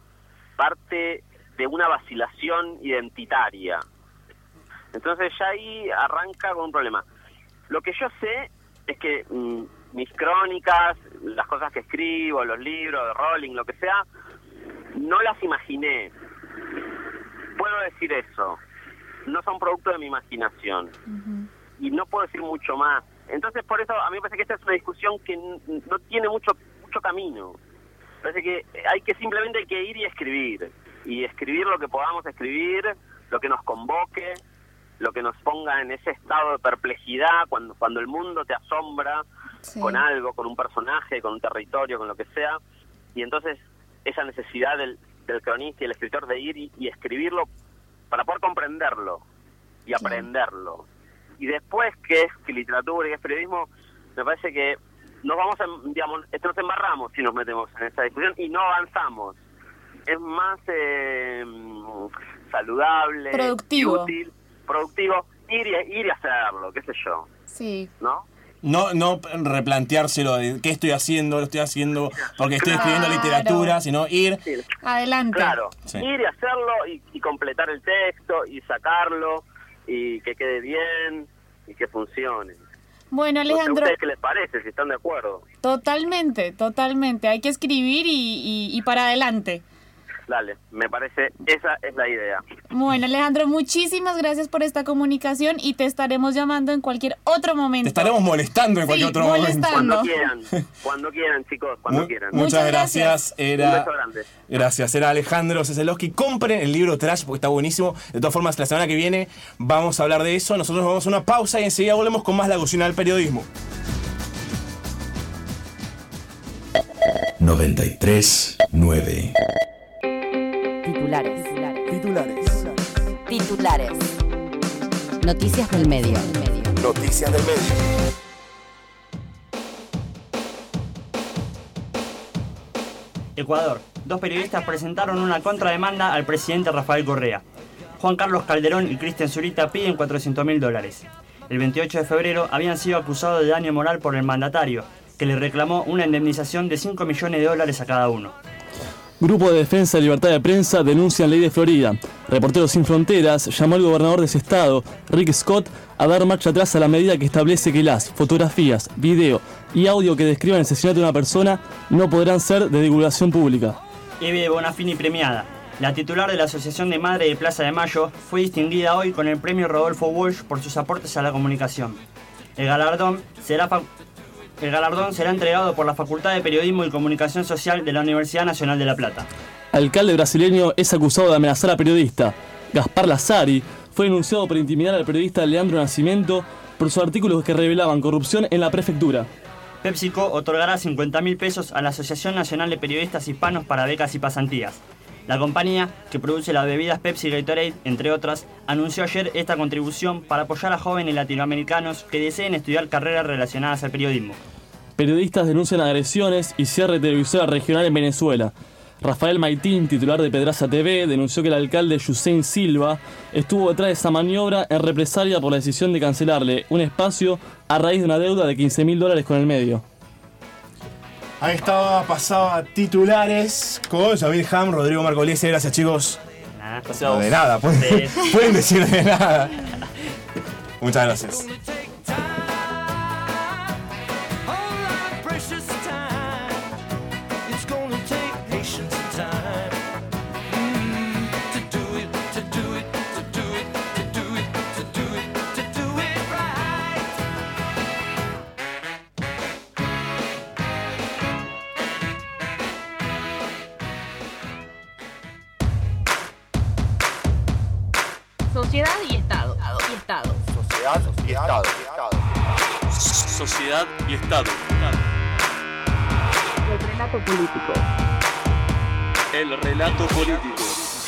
Parte de una vacilación identitaria. Entonces ya ahí arranca con un problema. Lo que yo sé es que mm, mis crónicas, las cosas que escribo, los libros de Rowling, lo que sea, no las imaginé. Puedo decir eso. No son producto de mi imaginación. Uh-huh. Y no puedo decir mucho más. Entonces, por eso a mí me parece que esta es una discusión que n- no tiene mucho mucho camino. Parece que hay que simplemente hay que ir y escribir. Y escribir lo que podamos escribir, lo que nos convoque, lo que nos ponga en ese estado de perplejidad cuando cuando el mundo te asombra Sí. con algo, con un personaje, con un territorio, con lo que sea. Y entonces esa necesidad del, del cronista y el escritor de ir y, y escribirlo para poder comprenderlo y aprenderlo. Y después, ¿qué es literatura y qué es periodismo? Me parece que nos vamos a, digamos, nos embarramos si nos metemos en esta discusión y no avanzamos. Es más eh, saludable, productivo. útil, productivo, ir y, ir y hacerlo, qué sé yo. Sí. ¿No? No, no replanteárselo de qué estoy haciendo, lo estoy haciendo porque estoy Claro. escribiendo literatura, sino ir. Sí. Adelante. Claro, Sí. ir y hacerlo y, y completar el texto y sacarlo y que quede bien y que funcione. Bueno, No sé a Alejandro, ustedes qué les parece, si están de acuerdo. totalmente, totalmente. Hay que escribir y, y, y para adelante. Dale, me parece, esa es la idea. Bueno, Alejandro, muchísimas gracias por esta comunicación y te estaremos llamando en cualquier otro momento. Te estaremos molestando en Sí, cualquier otro molestando. momento. Cuando quieran, cuando quieran, chicos, cuando Mu- quieran. Muchas Muchas gracias. gracias. Un Era, beso grande. gracias. Era Alejandro Ceselowski. Compren el libro Trash porque está buenísimo. De todas formas, la semana que viene vamos a hablar de eso. Nosotros vamos a una pausa y enseguida volvemos con más La Cocina del Periodismo. noventa y tres nueve. Titulares. Titulares. Titulares. Noticias del medio. Noticias del medio. Ecuador. Dos periodistas presentaron una contrademanda al presidente Rafael Correa. Juan Carlos Calderón y Cristian Zurita piden cuatrocientos mil dólares. El veintiocho de febrero habían sido acusados de daño moral por el mandatario, que le reclamó una indemnización de cinco millones de dólares a cada uno. Grupo de Defensa de Libertad de Prensa denuncian ley de Florida. Reporteros Sin Fronteras llamó al gobernador de ese estado, Rick Scott, a dar marcha atrás a la medida que establece que las fotografías, video y audio que describan el asesinato de una persona no podrán ser de divulgación pública. Eve Bonafini premiada. La titular de la Asociación de Madre de Plaza de Mayo fue distinguida hoy con el premio Rodolfo Walsh por sus aportes a la comunicación. El galardón será fa- El galardón será entregado por la Facultad de Periodismo y Comunicación Social de la Universidad Nacional de La Plata. Alcalde brasileño es acusado de amenazar a periodista. Gaspar Lazzari fue denunciado por intimidar al periodista Leandro Nascimento por sus artículos que revelaban corrupción en la prefectura. PepsiCo otorgará cincuenta mil pesos a la Asociación Nacional de Periodistas Hispanos para becas y pasantías. La compañía, que produce las bebidas Pepsi y Gatorade, entre otras, anunció ayer esta contribución para apoyar a jóvenes latinoamericanos que deseen estudiar carreras relacionadas al periodismo. Periodistas denuncian agresiones y cierre de televisora regional en Venezuela. Rafael Maitín, titular de Pedraza T V, denunció que el alcalde Yusein Silva estuvo detrás de esa maniobra en represalia por la decisión de cancelarle un espacio a raíz de una deuda de quince mil dólares con el medio. Ahí estaba, pasaba titulares con Javier Ham, Rodrigo Marcolese. Gracias, chicos. Nada. No, de nada, pueden, De- pueden decir de nada. Muchas gracias. Sociedad y Estado. Y Estado. Sociedad y Estado. Sociedad y Estado. El relato político. El relato político.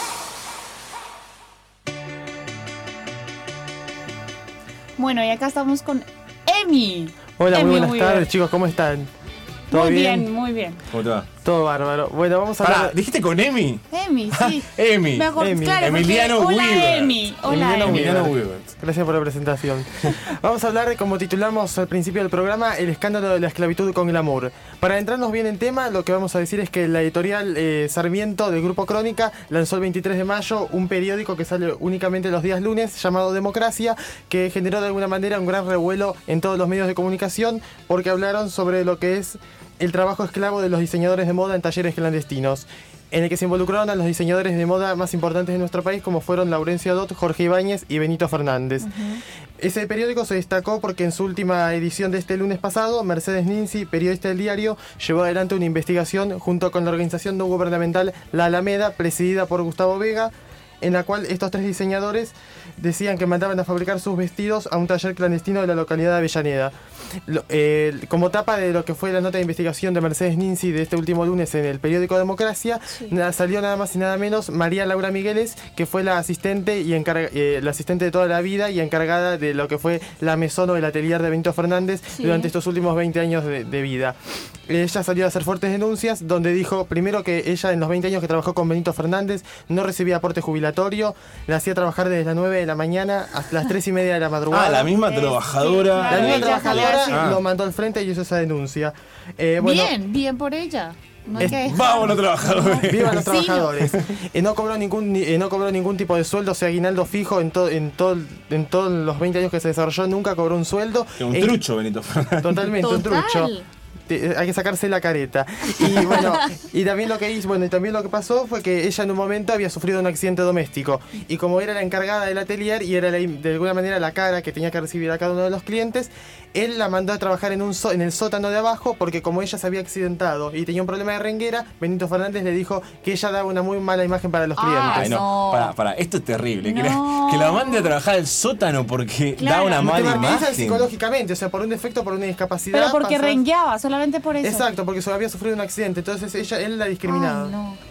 Bueno, y acá estamos con Emi. Hola, Emi, muy buenas muy tardes, bien. chicos, ¿cómo están? ¿Todo Muy bien? bien, muy bien. ¿Cómo te va? Todo bárbaro. Bueno, vamos a Pará, hablar... ¿dijiste con Emi? Emi, sí. Emi. Me acuerdo- Emi. claro, porque- Emiliano Hola, Weaver. Emi. Hola, Emiliano Emi. Emiliano Weaver. Weaver. Gracias por la presentación. Vamos a hablar, como titulamos al principio del programa, el escándalo de la esclavitud con glamour. Para entrarnos bien en tema, lo que vamos a decir es que la editorial eh, Sarmiento del Grupo Crónica lanzó el veintitrés de mayo un periódico que sale únicamente los días lunes llamado Democracia, que generó de alguna manera un gran revuelo en todos los medios de comunicación porque hablaron sobre lo que es el trabajo esclavo de los diseñadores de moda en talleres clandestinos, en el que se involucraron a los diseñadores de moda más importantes de nuestro país, como fueron Laurencio Dot, Jorge Ibáñez y Benito Fernández. Ese periódico se destacó porque en su última edición de este lunes pasado, Mercedes Ninzi, periodista del diario, llevó adelante una investigación junto con la organización no gubernamental La Alameda, presidida por Gustavo Vega, en la cual estos tres diseñadores decían que mandaban a fabricar sus vestidos a un taller clandestino de la localidad de Avellaneda. Lo, eh, como tapa de lo que fue la nota de investigación de Mercedes Ninzi de este último lunes en el periódico Democracia, sí. na, salió nada más y nada menos María Laura Migueles, que fue la asistente y encarga, eh, la asistente de toda la vida y encargada de lo que fue la mesón o el atelier de Benito Fernández sí. durante estos últimos veinte años de, de vida. Ella salió a hacer fuertes denuncias, donde dijo primero que ella en los veinte años que trabajó con Benito Fernández no recibía aporte jubilatorio, la hacía trabajar desde las nueve de la mañana hasta las tres y media de la madrugada. Ah, la misma trabajadora. La misma ella trabajadora ah. lo mandó al frente y hizo esa denuncia. Eh, bueno, bien, bien por ella. No es, ¡Vamos los trabajadores! ¡Vivan los Sí, trabajadores! eh, no, cobró ningún, eh, no cobró ningún tipo de sueldo, o sea, aguinaldo fijo en, to, en, to, en todos los veinte años que se desarrolló, nunca cobró un sueldo. Un eh, trucho, Benito Fernández. Totalmente, Total. un trucho. Hay que sacarse la careta. Y bueno, y también lo que hizo, bueno, y también lo que pasó fue que ella en un momento había sufrido un accidente doméstico. Y como era la encargada del atelier y era la, de alguna manera la cara que tenía que recibir a cada uno de los clientes, él la mandó a trabajar en un so, en el sótano de abajo, porque como ella se había accidentado y tenía un problema de renguera, Benito Fernández le dijo que ella daba una muy mala imagen para los clientes. Ay, no, no. para, para, esto es terrible. No. Que, la, que la mande a trabajar al sótano porque Claro. da una Te mala martirizan imagen. psicológicamente, o sea, por un defecto, por una discapacidad. Pero porque pasó- rengueaba, solamente por eso. Exacto, porque se había sufrido un accidente, entonces ella, él la discriminaba. Ay, no.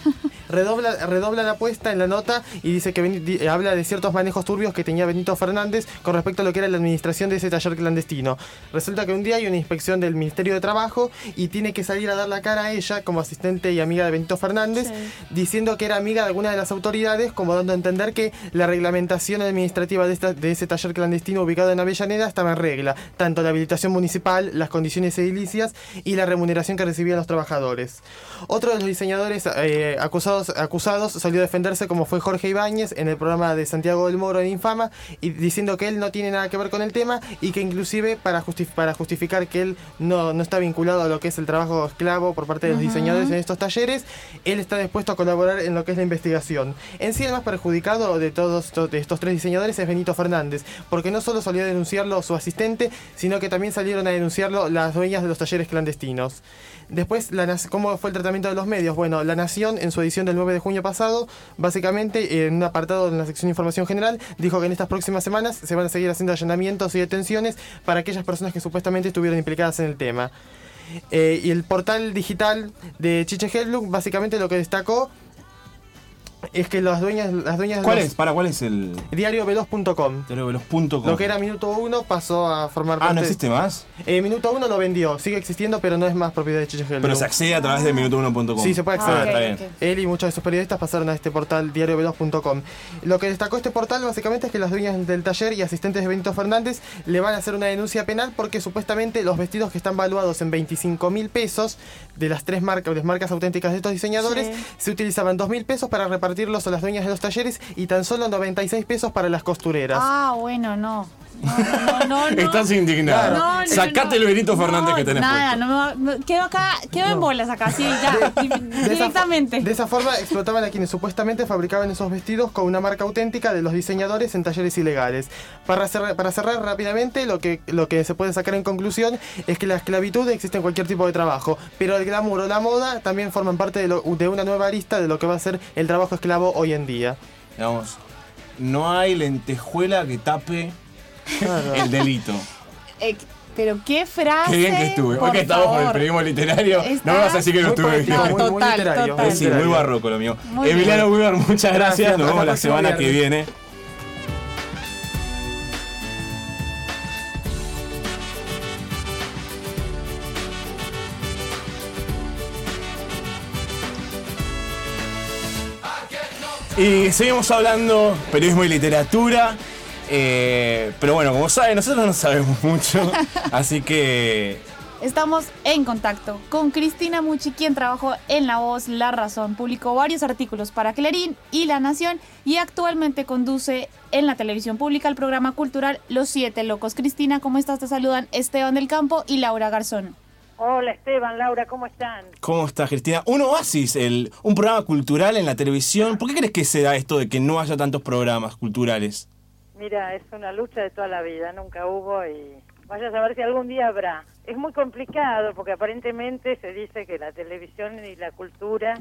Redobla, redobla la apuesta en la nota y dice que Beni- di- habla de ciertos manejos turbios que tenía Benito Fernández con respecto a lo que era la administración de ese taller clandestino. Resulta que un día hay una inspección del Ministerio de Trabajo y tiene que salir a dar la cara a ella como asistente y amiga de Benito Fernández, Sí. diciendo que era amiga de alguna de las autoridades, como dando a entender que la reglamentación administrativa de, esta, de ese taller clandestino ubicado en Avellaneda estaba en regla, tanto la habilitación municipal, las condiciones edilicias y la remuneración que recibían los trabajadores. Otro de los diseñadores eh, acusados acusados salió a defenderse, como fue Jorge Ibáñez en el programa de Santiago del Moro en Infama, y diciendo que él no tiene nada que ver con el tema y que inclusive para, justif para justificar que él no, no está vinculado a lo que es el trabajo esclavo por parte de los uh-huh. diseñadores en estos talleres, él está dispuesto a colaborar en lo que es la investigación. En sí, el más perjudicado de todos de estos tres diseñadores es Benito Fernández, porque no solo salió a denunciarlo su asistente, sino que también salieron a denunciarlo las dueñas de los talleres clandestinos. Después, la, ¿cómo fue el tratamiento de los medios? Bueno, La Nación, en su edición del nueve de junio pasado, básicamente, en un apartado en la sección de información general, dijo que en estas próximas semanas se van a seguir haciendo allanamientos y detenciones para aquellas personas que supuestamente estuvieron implicadas en el tema. Eh, y el portal digital de Chiche Helblum, básicamente lo que destacó es que las dueñas, las dueñas ¿Cuál de los, es? ¿Para cuál es el...? diario veloz punto com. diario veloz punto com. Lo que era Minuto uno pasó a formar Ah, parte... ¿no existe más? Eh, Minuto uno lo vendió, sigue existiendo, pero no es más propiedad de Chiche Helblum. Pero se accede a través de minuto uno punto com. Sí, se puede acceder. Ah, está bien. okay. Él y muchos de sus periodistas pasaron a este portal diario veloz punto com. Lo que destacó este portal básicamente es que las dueñas del taller y asistentes de Benito Fernández le van a hacer una denuncia penal porque supuestamente los vestidos que están valuados en veinticinco mil pesos de las tres marcas, las marcas auténticas de estos diseñadores, Sí. se utilizaban dos mil pesos para repartirlos a las dueñas de los talleres y tan solo noventa y seis pesos para las costureras. Ah, bueno, no. No, no, no, no. Estás indignado. No, no, Sacate no. el Benito Fernández No, que tenés nada, puesto. no me va, no, quedo acá, quedo en bolas acá, sí, ya, di- De directamente. Esa, de esa forma explotaban a quienes supuestamente fabricaban esos vestidos con una marca auténtica de los diseñadores en talleres ilegales. Para cerrar, para cerrar rápidamente, lo que, lo que se puede sacar en conclusión es que la esclavitud existe en cualquier tipo de trabajo, pero el glamour o la moda también forman parte de, lo, de una nueva arista de lo que va a ser el trabajo esclavo hoy en día. Digamos, no hay lentejuela que tape Claro. el delito. Eh, pero qué frase. Qué bien que estuve. Hoy por que estamos con el favor. periodismo literario, Está no me vas a decir que no muy estuve bien. poético, muy, muy Total, literario. total. muy Sí, muy literario. barroco lo mío. Muy Emiliano Weber, muchas gracias. Gracias, Nos vemos hasta la el próximo semana que viernes. viene. Y seguimos hablando periodismo y literatura. Eh, pero bueno, como saben, nosotros no sabemos mucho. Así que Estamos en contacto con Cristina Mucci, quien trabajó en La Voz, La Razón, publicó varios artículos para Clarín y La Nación y actualmente conduce en la televisión pública el programa cultural Los Siete Locos. Cristina, ¿cómo estás? Te saludan Esteban del Campo y Laura Garzón. Hola Esteban, Laura, ¿cómo están? ¿cómo estás, Cristina? Un oasis, el, un programa cultural en la televisión. ¿Por qué crees que se da esto de que no haya tantos programas culturales? Mira, es una lucha de toda la vida, nunca hubo y vaya a saber si algún día habrá. Es muy complicado porque aparentemente se dice que la televisión y la cultura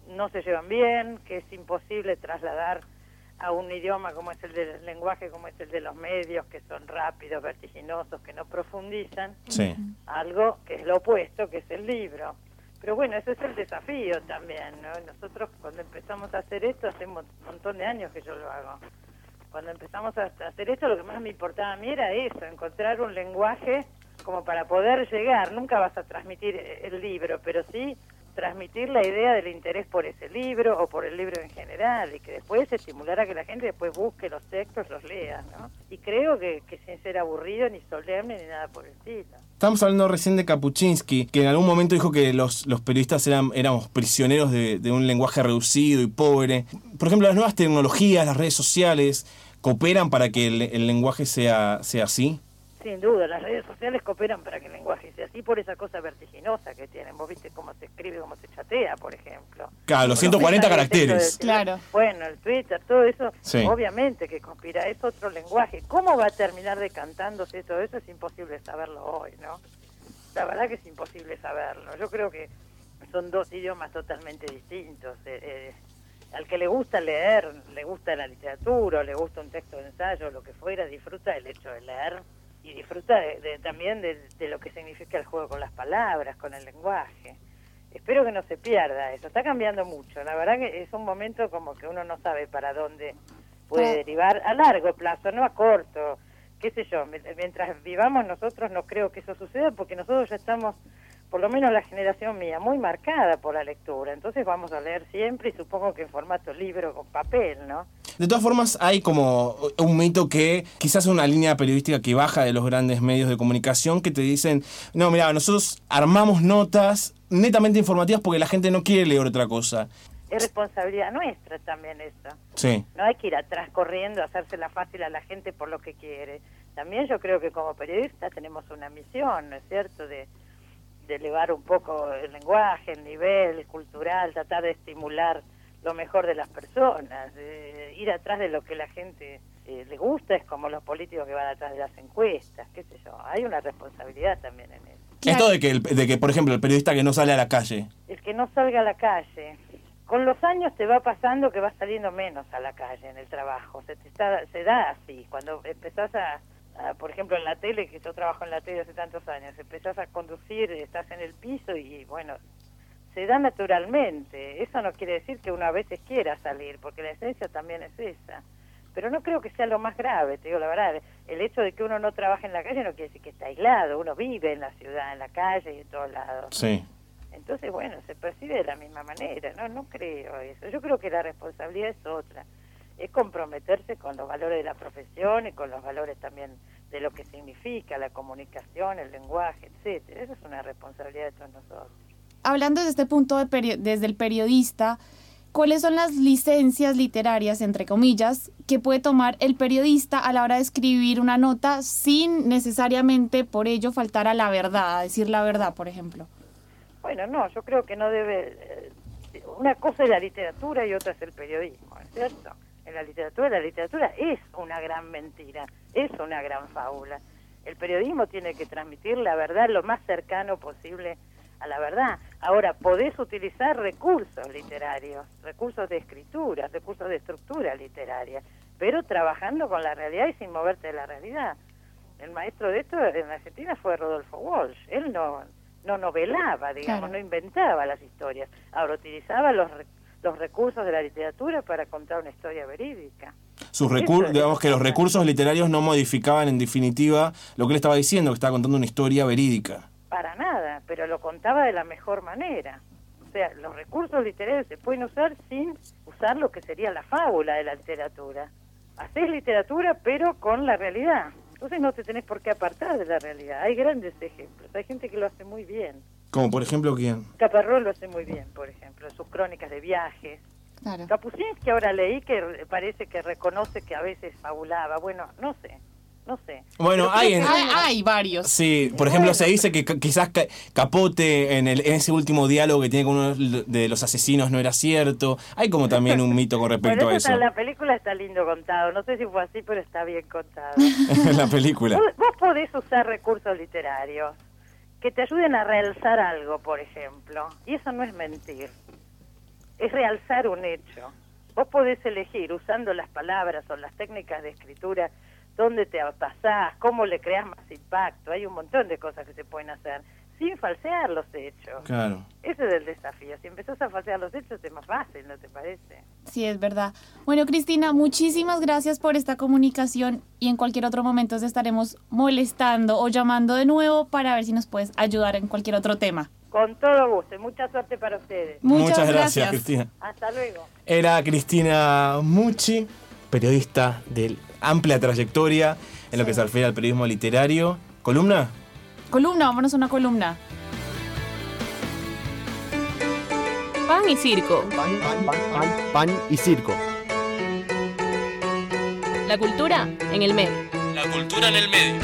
no se llevan bien, que es imposible trasladar a un idioma como es el del lenguaje, como es el de los medios, que son rápidos, vertiginosos, que no profundizan, Sí. algo que es lo opuesto, que es el libro. Pero bueno, ese es el desafío también, ¿no? Nosotros cuando empezamos a hacer esto, hace un montón de años que yo lo hago, cuando empezamos a hacer esto, lo que más me importaba a mí era eso, encontrar un lenguaje como para poder llegar. Nunca vas a transmitir el libro, pero sí transmitir la idea del interés por ese libro o por el libro en general, y que después estimular a que la gente después busque los textos, los lea, ¿no? Y creo que, que sin ser aburrido, ni solemne, ni nada por el estilo. Estamos hablando recién de Kapuczynski, que en algún momento dijo que los, los periodistas eran, éramos prisioneros de, de un lenguaje reducido y pobre. Por ejemplo, las nuevas tecnologías, las redes sociales, ¿cooperan para que el, el lenguaje sea, sea así? Sin duda, las redes sociales cooperan para que el lenguaje sea así por esa cosa vertiginosa que tienen. Vos viste cómo se escribe, cómo se chatea, por ejemplo. Claro, los ciento cuarenta caracteres. Claro. Bueno, el Twitter, todo eso, Sí. obviamente que conspira, es otro lenguaje. ¿Cómo va a terminar decantándose todo eso? Es imposible saberlo hoy, ¿no? La verdad que es imposible saberlo. Yo creo que son dos idiomas totalmente distintos. Eh, eh, al que le gusta leer, le gusta la literatura, o le gusta un texto de ensayo, lo que fuera, disfruta el hecho de leer. Y disfruta de, de, también de, de lo que significa el juego con las palabras, con el lenguaje. Espero que no se pierda eso. Está cambiando mucho. La verdad que es un momento como que uno no sabe para dónde puede Ah. derivar a largo plazo, no a corto. Qué sé yo, mientras vivamos nosotros no creo que eso suceda, porque nosotros ya estamos, por lo menos la generación mía, muy marcada por la lectura. Entonces vamos a leer siempre, y supongo que en formato libro con papel, ¿no? De todas formas, hay como un mito que quizás es una línea periodística que baja de los grandes medios de comunicación, que te dicen, no, mira, nosotros armamos notas netamente informativas porque la gente no quiere leer otra cosa. Es responsabilidad nuestra también eso. Sí. No hay que ir atrás corriendo a hacérsela fácil a la gente por lo que quiere. También yo creo que como periodistas tenemos una misión, ¿no es cierto?, de, de elevar un poco el lenguaje, el nivel cultural, tratar de estimular lo mejor de las personas, eh, ir atrás de lo que la gente eh, le gusta, es como los políticos que van atrás de las encuestas, qué sé yo. Hay una responsabilidad también en eso. Esto de que, el- de que, por ejemplo, el periodista que no sale a la calle. El que no salga a la calle, con los años te va pasando que vas saliendo menos a la calle en el trabajo, se te está, se da así, cuando empezás a, a, por ejemplo en la tele, que yo trabajo en la tele hace tantos años, empezás a conducir, estás en el piso y bueno, se da naturalmente. Eso no quiere decir que uno a veces quiera salir, porque la esencia también es esa. Pero no creo que sea lo más grave, te digo la verdad. El hecho de que uno no trabaje en la calle no quiere decir que está aislado. Uno vive en la ciudad, en la calle y en todos lados. Sí. Entonces, bueno, se percibe de la misma manera. No, no creo eso. Yo creo que la responsabilidad es otra. Es comprometerse con los valores de la profesión y con los valores también de lo que significa la comunicación, el lenguaje, etcétera. Esa es una responsabilidad de todos nosotros. Hablando desde este punto de perio- desde el periodista, ¿cuáles son las licencias literarias, entre comillas, que puede tomar el periodista a la hora de escribir una nota sin necesariamente por ello faltar a la verdad, a decir la verdad, por ejemplo? Bueno, no, yo creo que no debe... eh, una cosa es la literatura y otra es el periodismo, ¿no es cierto? En la literatura, la literatura es una gran mentira, es una gran fábula. El periodismo tiene que transmitir la verdad lo más cercano posible a la verdad. Ahora, podés utilizar recursos literarios, recursos de escritura, recursos de estructura literaria, pero trabajando con la realidad y sin moverte de la realidad. El maestro de esto en Argentina fue Rodolfo Walsh. Él no, no novelaba, digamos, Claro. no inventaba las historias. Ahora, utilizaba los, re- los recursos de la literatura para contar una historia verídica. Sus Eso recursos, es digamos que los importante. recursos literarios no modificaban en definitiva lo que él estaba diciendo, que estaba contando una historia verídica. Para nada, pero lo contaba de la mejor manera. O sea, los recursos literarios se pueden usar sin usar lo que sería la fábula de la literatura. Hacés literatura, pero con la realidad. Entonces no te tenés por qué apartar de la realidad. Hay grandes ejemplos. Hay gente que lo hace muy bien. Como por ejemplo, ¿quién? Caparrós lo hace muy bien, por ejemplo, en sus crónicas de viajes. Claro. Kapuczynski ahora leí que re- parece que reconoce que a veces fabulaba. Bueno, no sé, no sé. Bueno, Pero hay creo en- que Hay, hay varios. Sí, por ejemplo, se dice que ca- quizás ca- Capote en, el, en ese último diálogo que tiene con uno de los asesinos no era cierto. Hay como también un mito con respecto Bueno, a eso eso. está- la película está lindo contado. No sé si fue así, pero está bien contado. En la película. Vos, vos podés usar recursos literarios que te ayuden a realzar algo, por ejemplo. Y eso no es mentir. es realzar un hecho. Vos podés elegir, usando las palabras o las técnicas de escritura, dónde te pasás, cómo le creás más impacto. Hay un montón de cosas que se pueden hacer sin falsear los hechos. Claro. Ese es el desafío. Si empezás a falsear los hechos es más fácil, ¿no te parece? Sí, es verdad. Bueno, Cristina, muchísimas gracias por esta comunicación y en cualquier otro momento te estaremos molestando o llamando de nuevo para ver si nos puedes ayudar en cualquier otro tema. Con todo gusto y mucha suerte para ustedes. Muchas, Muchas gracias, gracias, Cristina. Hasta luego. Era Cristina Mucci, periodista de amplia trayectoria en lo que se refiere al periodismo literario. ¿Columna? Columna, vámonos a una columna. Pan y circo. Pan, pan, pan, pan, pan y circo. La cultura en el medio. La cultura en el medio.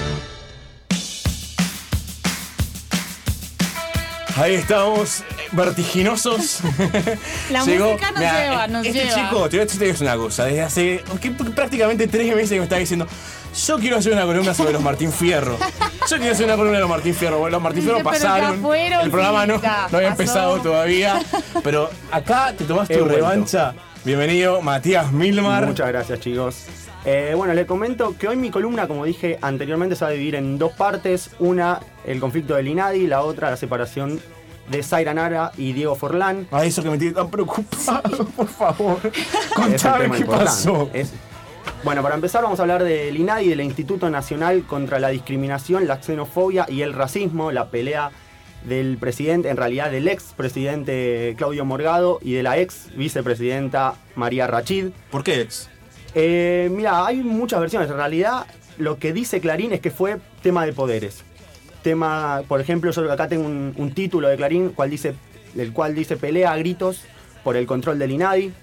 Ahí estamos, vertiginosos. La música nos lleva, nos este lleva. chico, te voy a decir una cosa, desde hace que, prácticamente tres meses que me está diciendo, yo quiero hacer una columna sobre los Martín Fierro. Yo quiero hacer una columna de los Martín Fierro. Bueno, los Martín Fierro Dice, pero pasaron, ya fueron, el programa no, ya no había pasó. empezado todavía, pero acá te tomás He tu vuelto. revancha. Bienvenido, Matías Milmar. Muchas gracias, chicos. Eh, bueno, les comento que hoy mi columna, como dije anteriormente, se va a dividir en dos partes. Una, el conflicto del INADI, la otra, la separación de Zaira Nara y Diego Forlán. A eso que me tiene tan preocupado, por favor. Es el Contame tema qué importante. pasó. Es- Bueno, para empezar vamos a hablar del INADI, del Instituto Nacional contra la Discriminación, la Xenofobia y el Racismo, la pelea del presidente, en realidad del ex presidente Claudio Morgado y de la ex vicepresidenta María Rachid. ¿Por qué ex? Eh, mira, hay muchas versiones. En realidad, lo que dice Clarín es que fue tema de poderes. Tema, por ejemplo, yo acá tengo un, un título de Clarín, cual dice, el cual dice pelea a gritos por el control del INADI.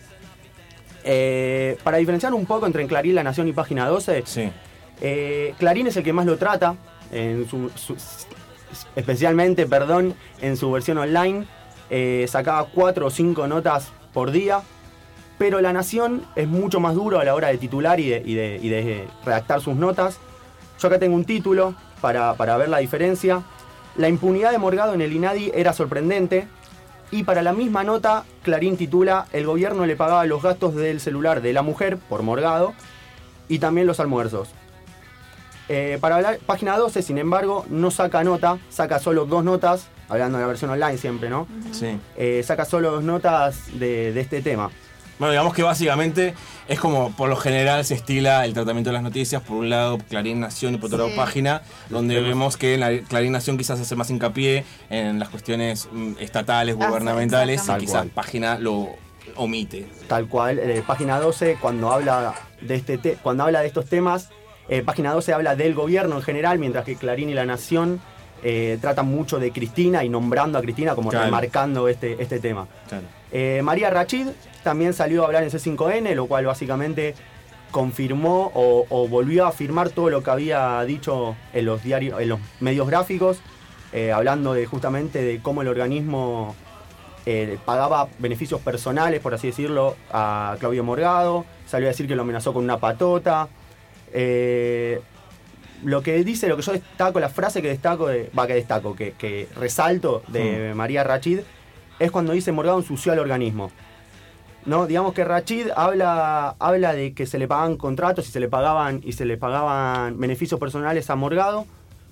Eh, para diferenciar un poco entre Clarín, La Nación y Página doce, Sí. eh, Clarín es el que más lo trata, en su, su- especialmente, perdón, en su versión online. Eh, sacaba cuatro o cinco notas por día. Pero La Nación es mucho más duro a la hora de titular y de, y de- y de redactar sus notas. Yo acá tengo un título para, para ver la diferencia. La impunidad de Morgado en el INADI era sorprendente. Y para la misma nota, Clarín titula: el gobierno le pagaba los gastos del celular de la mujer por Morgado y también los almuerzos. Eh, para hablar, página doce, sin embargo, no saca nota, saca solo dos notas, hablando de la versión online siempre, ¿no? Sí. Eh, saca solo dos notas de, de este tema. Bueno, digamos que básicamente es como por lo general se estila el tratamiento de las noticias. Por un lado, Clarín Nación y por otro lado, Sí. Página, donde vemos que en la Clarín Nación quizás hace más hincapié en las cuestiones mm, estatales, Ah, gubernamentales, y exactamente. quizás Tal cual. Página lo omite. Tal cual, eh, página doce, cuando habla de este te- cuando habla de estos temas, eh, página doce habla del gobierno en general, mientras que Clarín y La Nación eh, tratan mucho de Cristina y nombrando a Cristina como Claro. remarcando este, este tema. Claro. Eh, María Rachid también salió a hablar en C cinco N, lo cual básicamente confirmó o, o volvió a afirmar todo lo que había dicho en los diarios, en los medios gráficos, eh, hablando de justamente de cómo el organismo eh, pagaba beneficios personales, por así decirlo, a Claudio Morgado. Salió a decir que lo amenazó con una patota. Eh, lo que dice, lo que yo destaco, la frase que destaco, de, va que destaco, que, que resalto de María Rachid, es cuando dice Morgado ensució al organismo. ¿No? Digamos que Rachid habla, habla de que se le pagaban contratos y se le pagaban y se le pagaban beneficios personales a Morgado.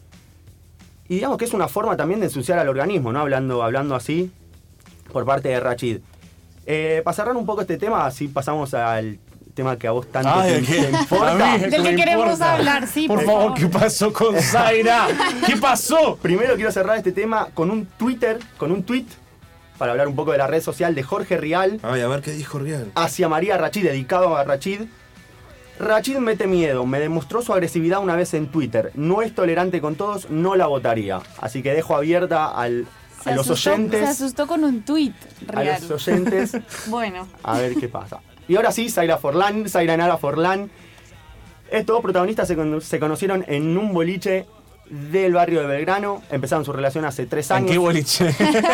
Y digamos que es una forma también de ensuciar al organismo, ¿no? Hablando, hablando así por parte de Rachid. Eh, para cerrar un poco este tema, así pasamos al tema que a vos tanto Ay, te, ¿de qué? te importa. A mí, Del que me queremos importa. hablar, sí, Por por favor, favor. ¿qué pasó con Zaira? ¿Qué pasó? Primero quiero cerrar este tema con un Twitter, con un tweet, para hablar un poco de la red social de Jorge Rial Ay, a ver qué dijo Rial. hacia María Rachid, dedicado a Rachid. Rachid mete miedo, me demostró su agresividad una vez en Twitter. No es tolerante con todos, no la votaría. Así que dejo abierta al, Se a los asustó, oyentes. Se asustó con un tuit A real. los oyentes, Bueno, a ver qué pasa. Y ahora sí, Zaira Forlán, Zaira Nara Forlán. Estos dos protagonistas se, con- se conocieron en un boliche del barrio de Belgrano. Empezaron su relación hace tres ¿En años. qué boliche?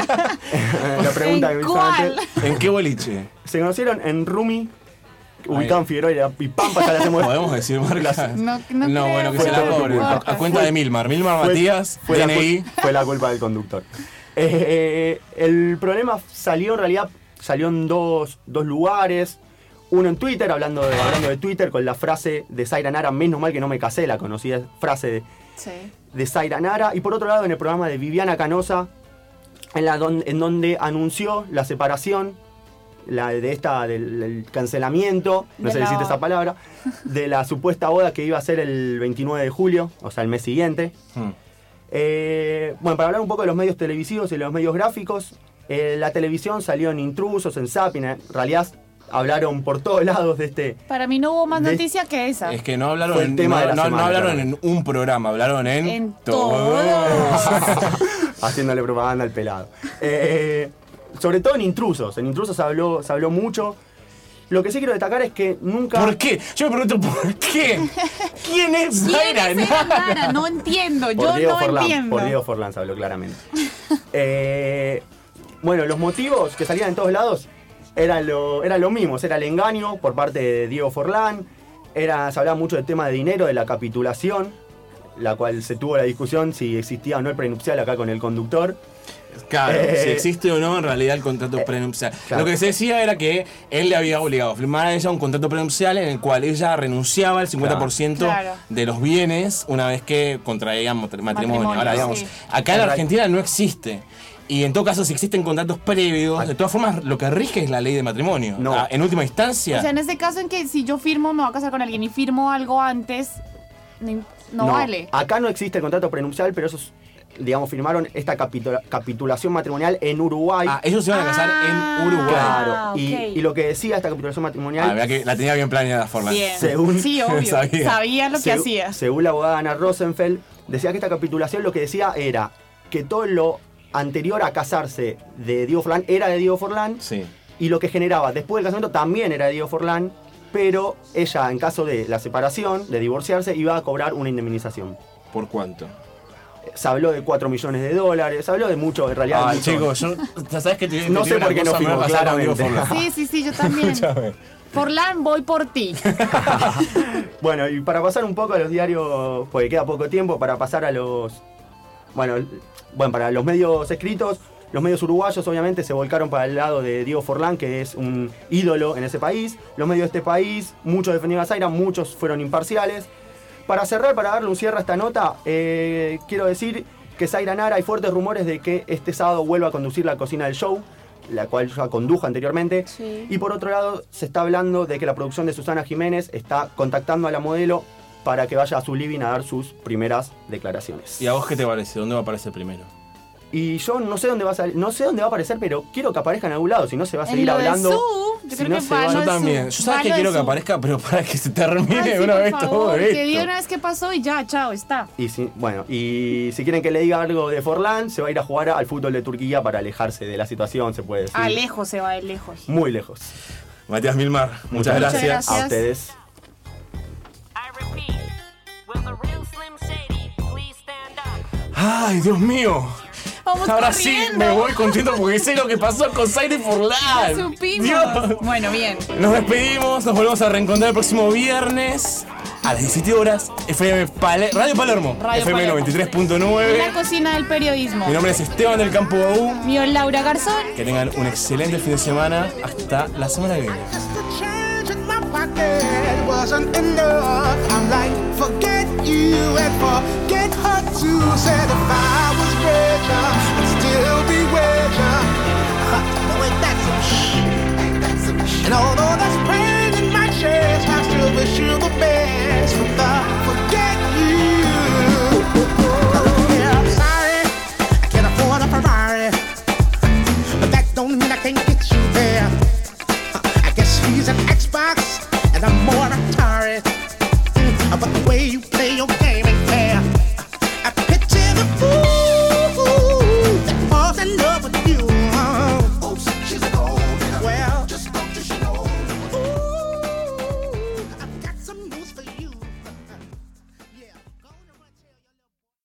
La pregunta que ¿En me hizo cuál? antes. ¿En qué boliche? Se conocieron en Rumi, ubicado en Figueroa y Pampa, ya le hacemos. ¿Podemos decir marcas? no, no, No, creo, bueno, que Fue se la todo cobren. tu A, culpa. a cuenta Fue- de Milmar. Milmar Fue- Matías, fue la, D N I. cul- fue la culpa del conductor. Eh, el problema salió en realidad salió en dos, dos lugares. Uno en Twitter, hablando de, hablando de Twitter, con la frase de Zaira Nara, menos mal que no me casé, la conocida frase de, Sí. de Zaira Nara. Y por otro lado, en el programa de Viviana Canosa, en, la don, en donde anunció la separación la, de esta, del, del cancelamiento, no De sé la decirte boda. esa palabra, de la supuesta boda que iba a ser el veintinueve de julio, o sea, el mes siguiente. Hmm. Eh, bueno, para hablar un poco de los medios televisivos y los medios gráficos, eh, la televisión salió en Intrusos, en Zapping, en realidad hablaron por todos lados de este... Para mí no hubo más De- noticia que esa. Es que no hablaron, Fue el en, tema no, de la no- no semana, hablaron claro. en un programa, hablaron en, En todo. Haciéndole propaganda al pelado. Eh, sobre todo en Intrusos. En Intrusos se habló, se habló mucho. Lo que sí quiero destacar es que nunca... ¿Por qué? Yo me pregunto, ¿por qué? ¿Quién es ¿Quién Zaira es Zaira Nara? No entiendo, Por yo Diego no Forlán, entiendo. por Diego Forlán se habló claramente. Eh, bueno, los motivos que salían en todos lados eran lo, eran los mismos. Era el engaño por parte de Diego Forlán. Era, se hablaba mucho del tema de dinero, de la capitulación, la cual se tuvo la discusión si existía o no el prenupcial acá con el conductor. Claro, Eh, si existe o no en realidad el contrato prenupcial. claro. Lo que se decía era que él le había obligado a firmar a ella un contrato prenupcial en el cual ella renunciaba al cincuenta por ciento Claro. de los bienes una vez que contraían matrimonio. Matrimonio, Ahora, digamos, sí. acá en la Argentina no existe. Y en todo caso, si existen contratos previos, de todas formas, lo que rige es la ley de matrimonio. No. Ah, en última instancia. O sea, en este caso en que si yo firmo, me voy a casar con alguien y firmo algo antes, no, no vale. Acá no existe el contrato prenupcial, pero esos, digamos, firmaron esta capitula- capitulación matrimonial en Uruguay. Ah, ellos se iban a casar en Uruguay. Claro, y, ok. y lo que decía esta capitulación matrimonial, Ah, vea que la tenía bien planeada Forlán. Bien. según, Sí, obvio. Sabía. Sabía, lo que segu- hacía. según la abogada Ana Rosenfeld, decía que esta capitulación lo que decía era que todo lo anterior a casarse de Diego Forlán era de Diego Forlán, Sí. y lo que generaba después del casamiento también era de Diego Forlán, pero ella, en caso de la separación, de divorciarse, iba a cobrar una indemnización. ¿Por cuánto? Se habló de cuatro millones de dólares, se habló de mucho, en realidad. Ay, mucho. chicos, yo. ¿Sabes que te, No te sé digo por una qué no cosa? Me firmó, va a pasar con Diego claramente. Forlán. Sí, sí, sí, yo también. Escúchame. Forlán, voy por ti. Bueno, y para pasar un poco a los diarios, porque queda poco tiempo, para pasar a los. Bueno, bueno, para los medios escritos, los medios uruguayos obviamente se volcaron para el lado de Diego Forlán, que es un ídolo en ese país. Los medios de este país, muchos defendieron a Zaira, muchos fueron imparciales. Para cerrar, para darle un cierre a esta nota, eh, quiero decir que Zaira Nara, hay fuertes rumores de que este sábado vuelva a conducir la cocina del show, la cual ya condujo anteriormente. Sí. Y por otro lado, se está hablando de que la producción de Susana Jiménez está contactando a la modelo para que vaya a su living a dar sus primeras declaraciones. ¿Y a vos qué te parece? ¿Dónde va a aparecer primero? Y yo no sé dónde va a salir, no sé dónde va a aparecer, pero quiero que aparezca en algún lado, si no se va a En seguir lo de hablando. Su, yo si creo no que se va va- lo Yo de también. Su. Yo sabes Va que lo de quiero que Su. aparezca, pero para que se termine Ay, de sí, una por vez favor, todo que esto. diga una vez que pasó y ya, chao, está. Y si, bueno, y si quieren que le diga algo de Forlán, se va a ir a jugar al fútbol de Turquía para alejarse de la situación, se puede decir. A lejos se va de lejos. Muy lejos. Matías Milmar, muchas, Muchas gracias. gracias. A ustedes. Ay, Dios mío. Vamos Ahora corriendo. sí me voy contento porque sé lo que pasó con Zaira y Forlán. Lo supimos. Dios. Bueno, bien. Nos despedimos, nos volvemos a reencontrar el próximo viernes a las diecisiete horas. F M Pale- Radio Palermo, Radio F M Palermo. noventa y tres punto La nueve. cocina del periodismo. Mi nombre es Esteban del Campo Baú. Mío, Laura Garzón. Que tengan un excelente fin de semana. Hasta la semana que viene. It wasn't enough. I'm like, forget you and forget her too. Said if I was richer, I'd still be richer. But ain't that some shit? Ain't that some shit? And although there's pain in my chest, I still wish you the best. From the forget you. Yeah, I'm sorry, I can't afford a Ferrari, but that don't mean I can't get you there. I guess he's an Xbox and I'm more Atari. But the way you play your game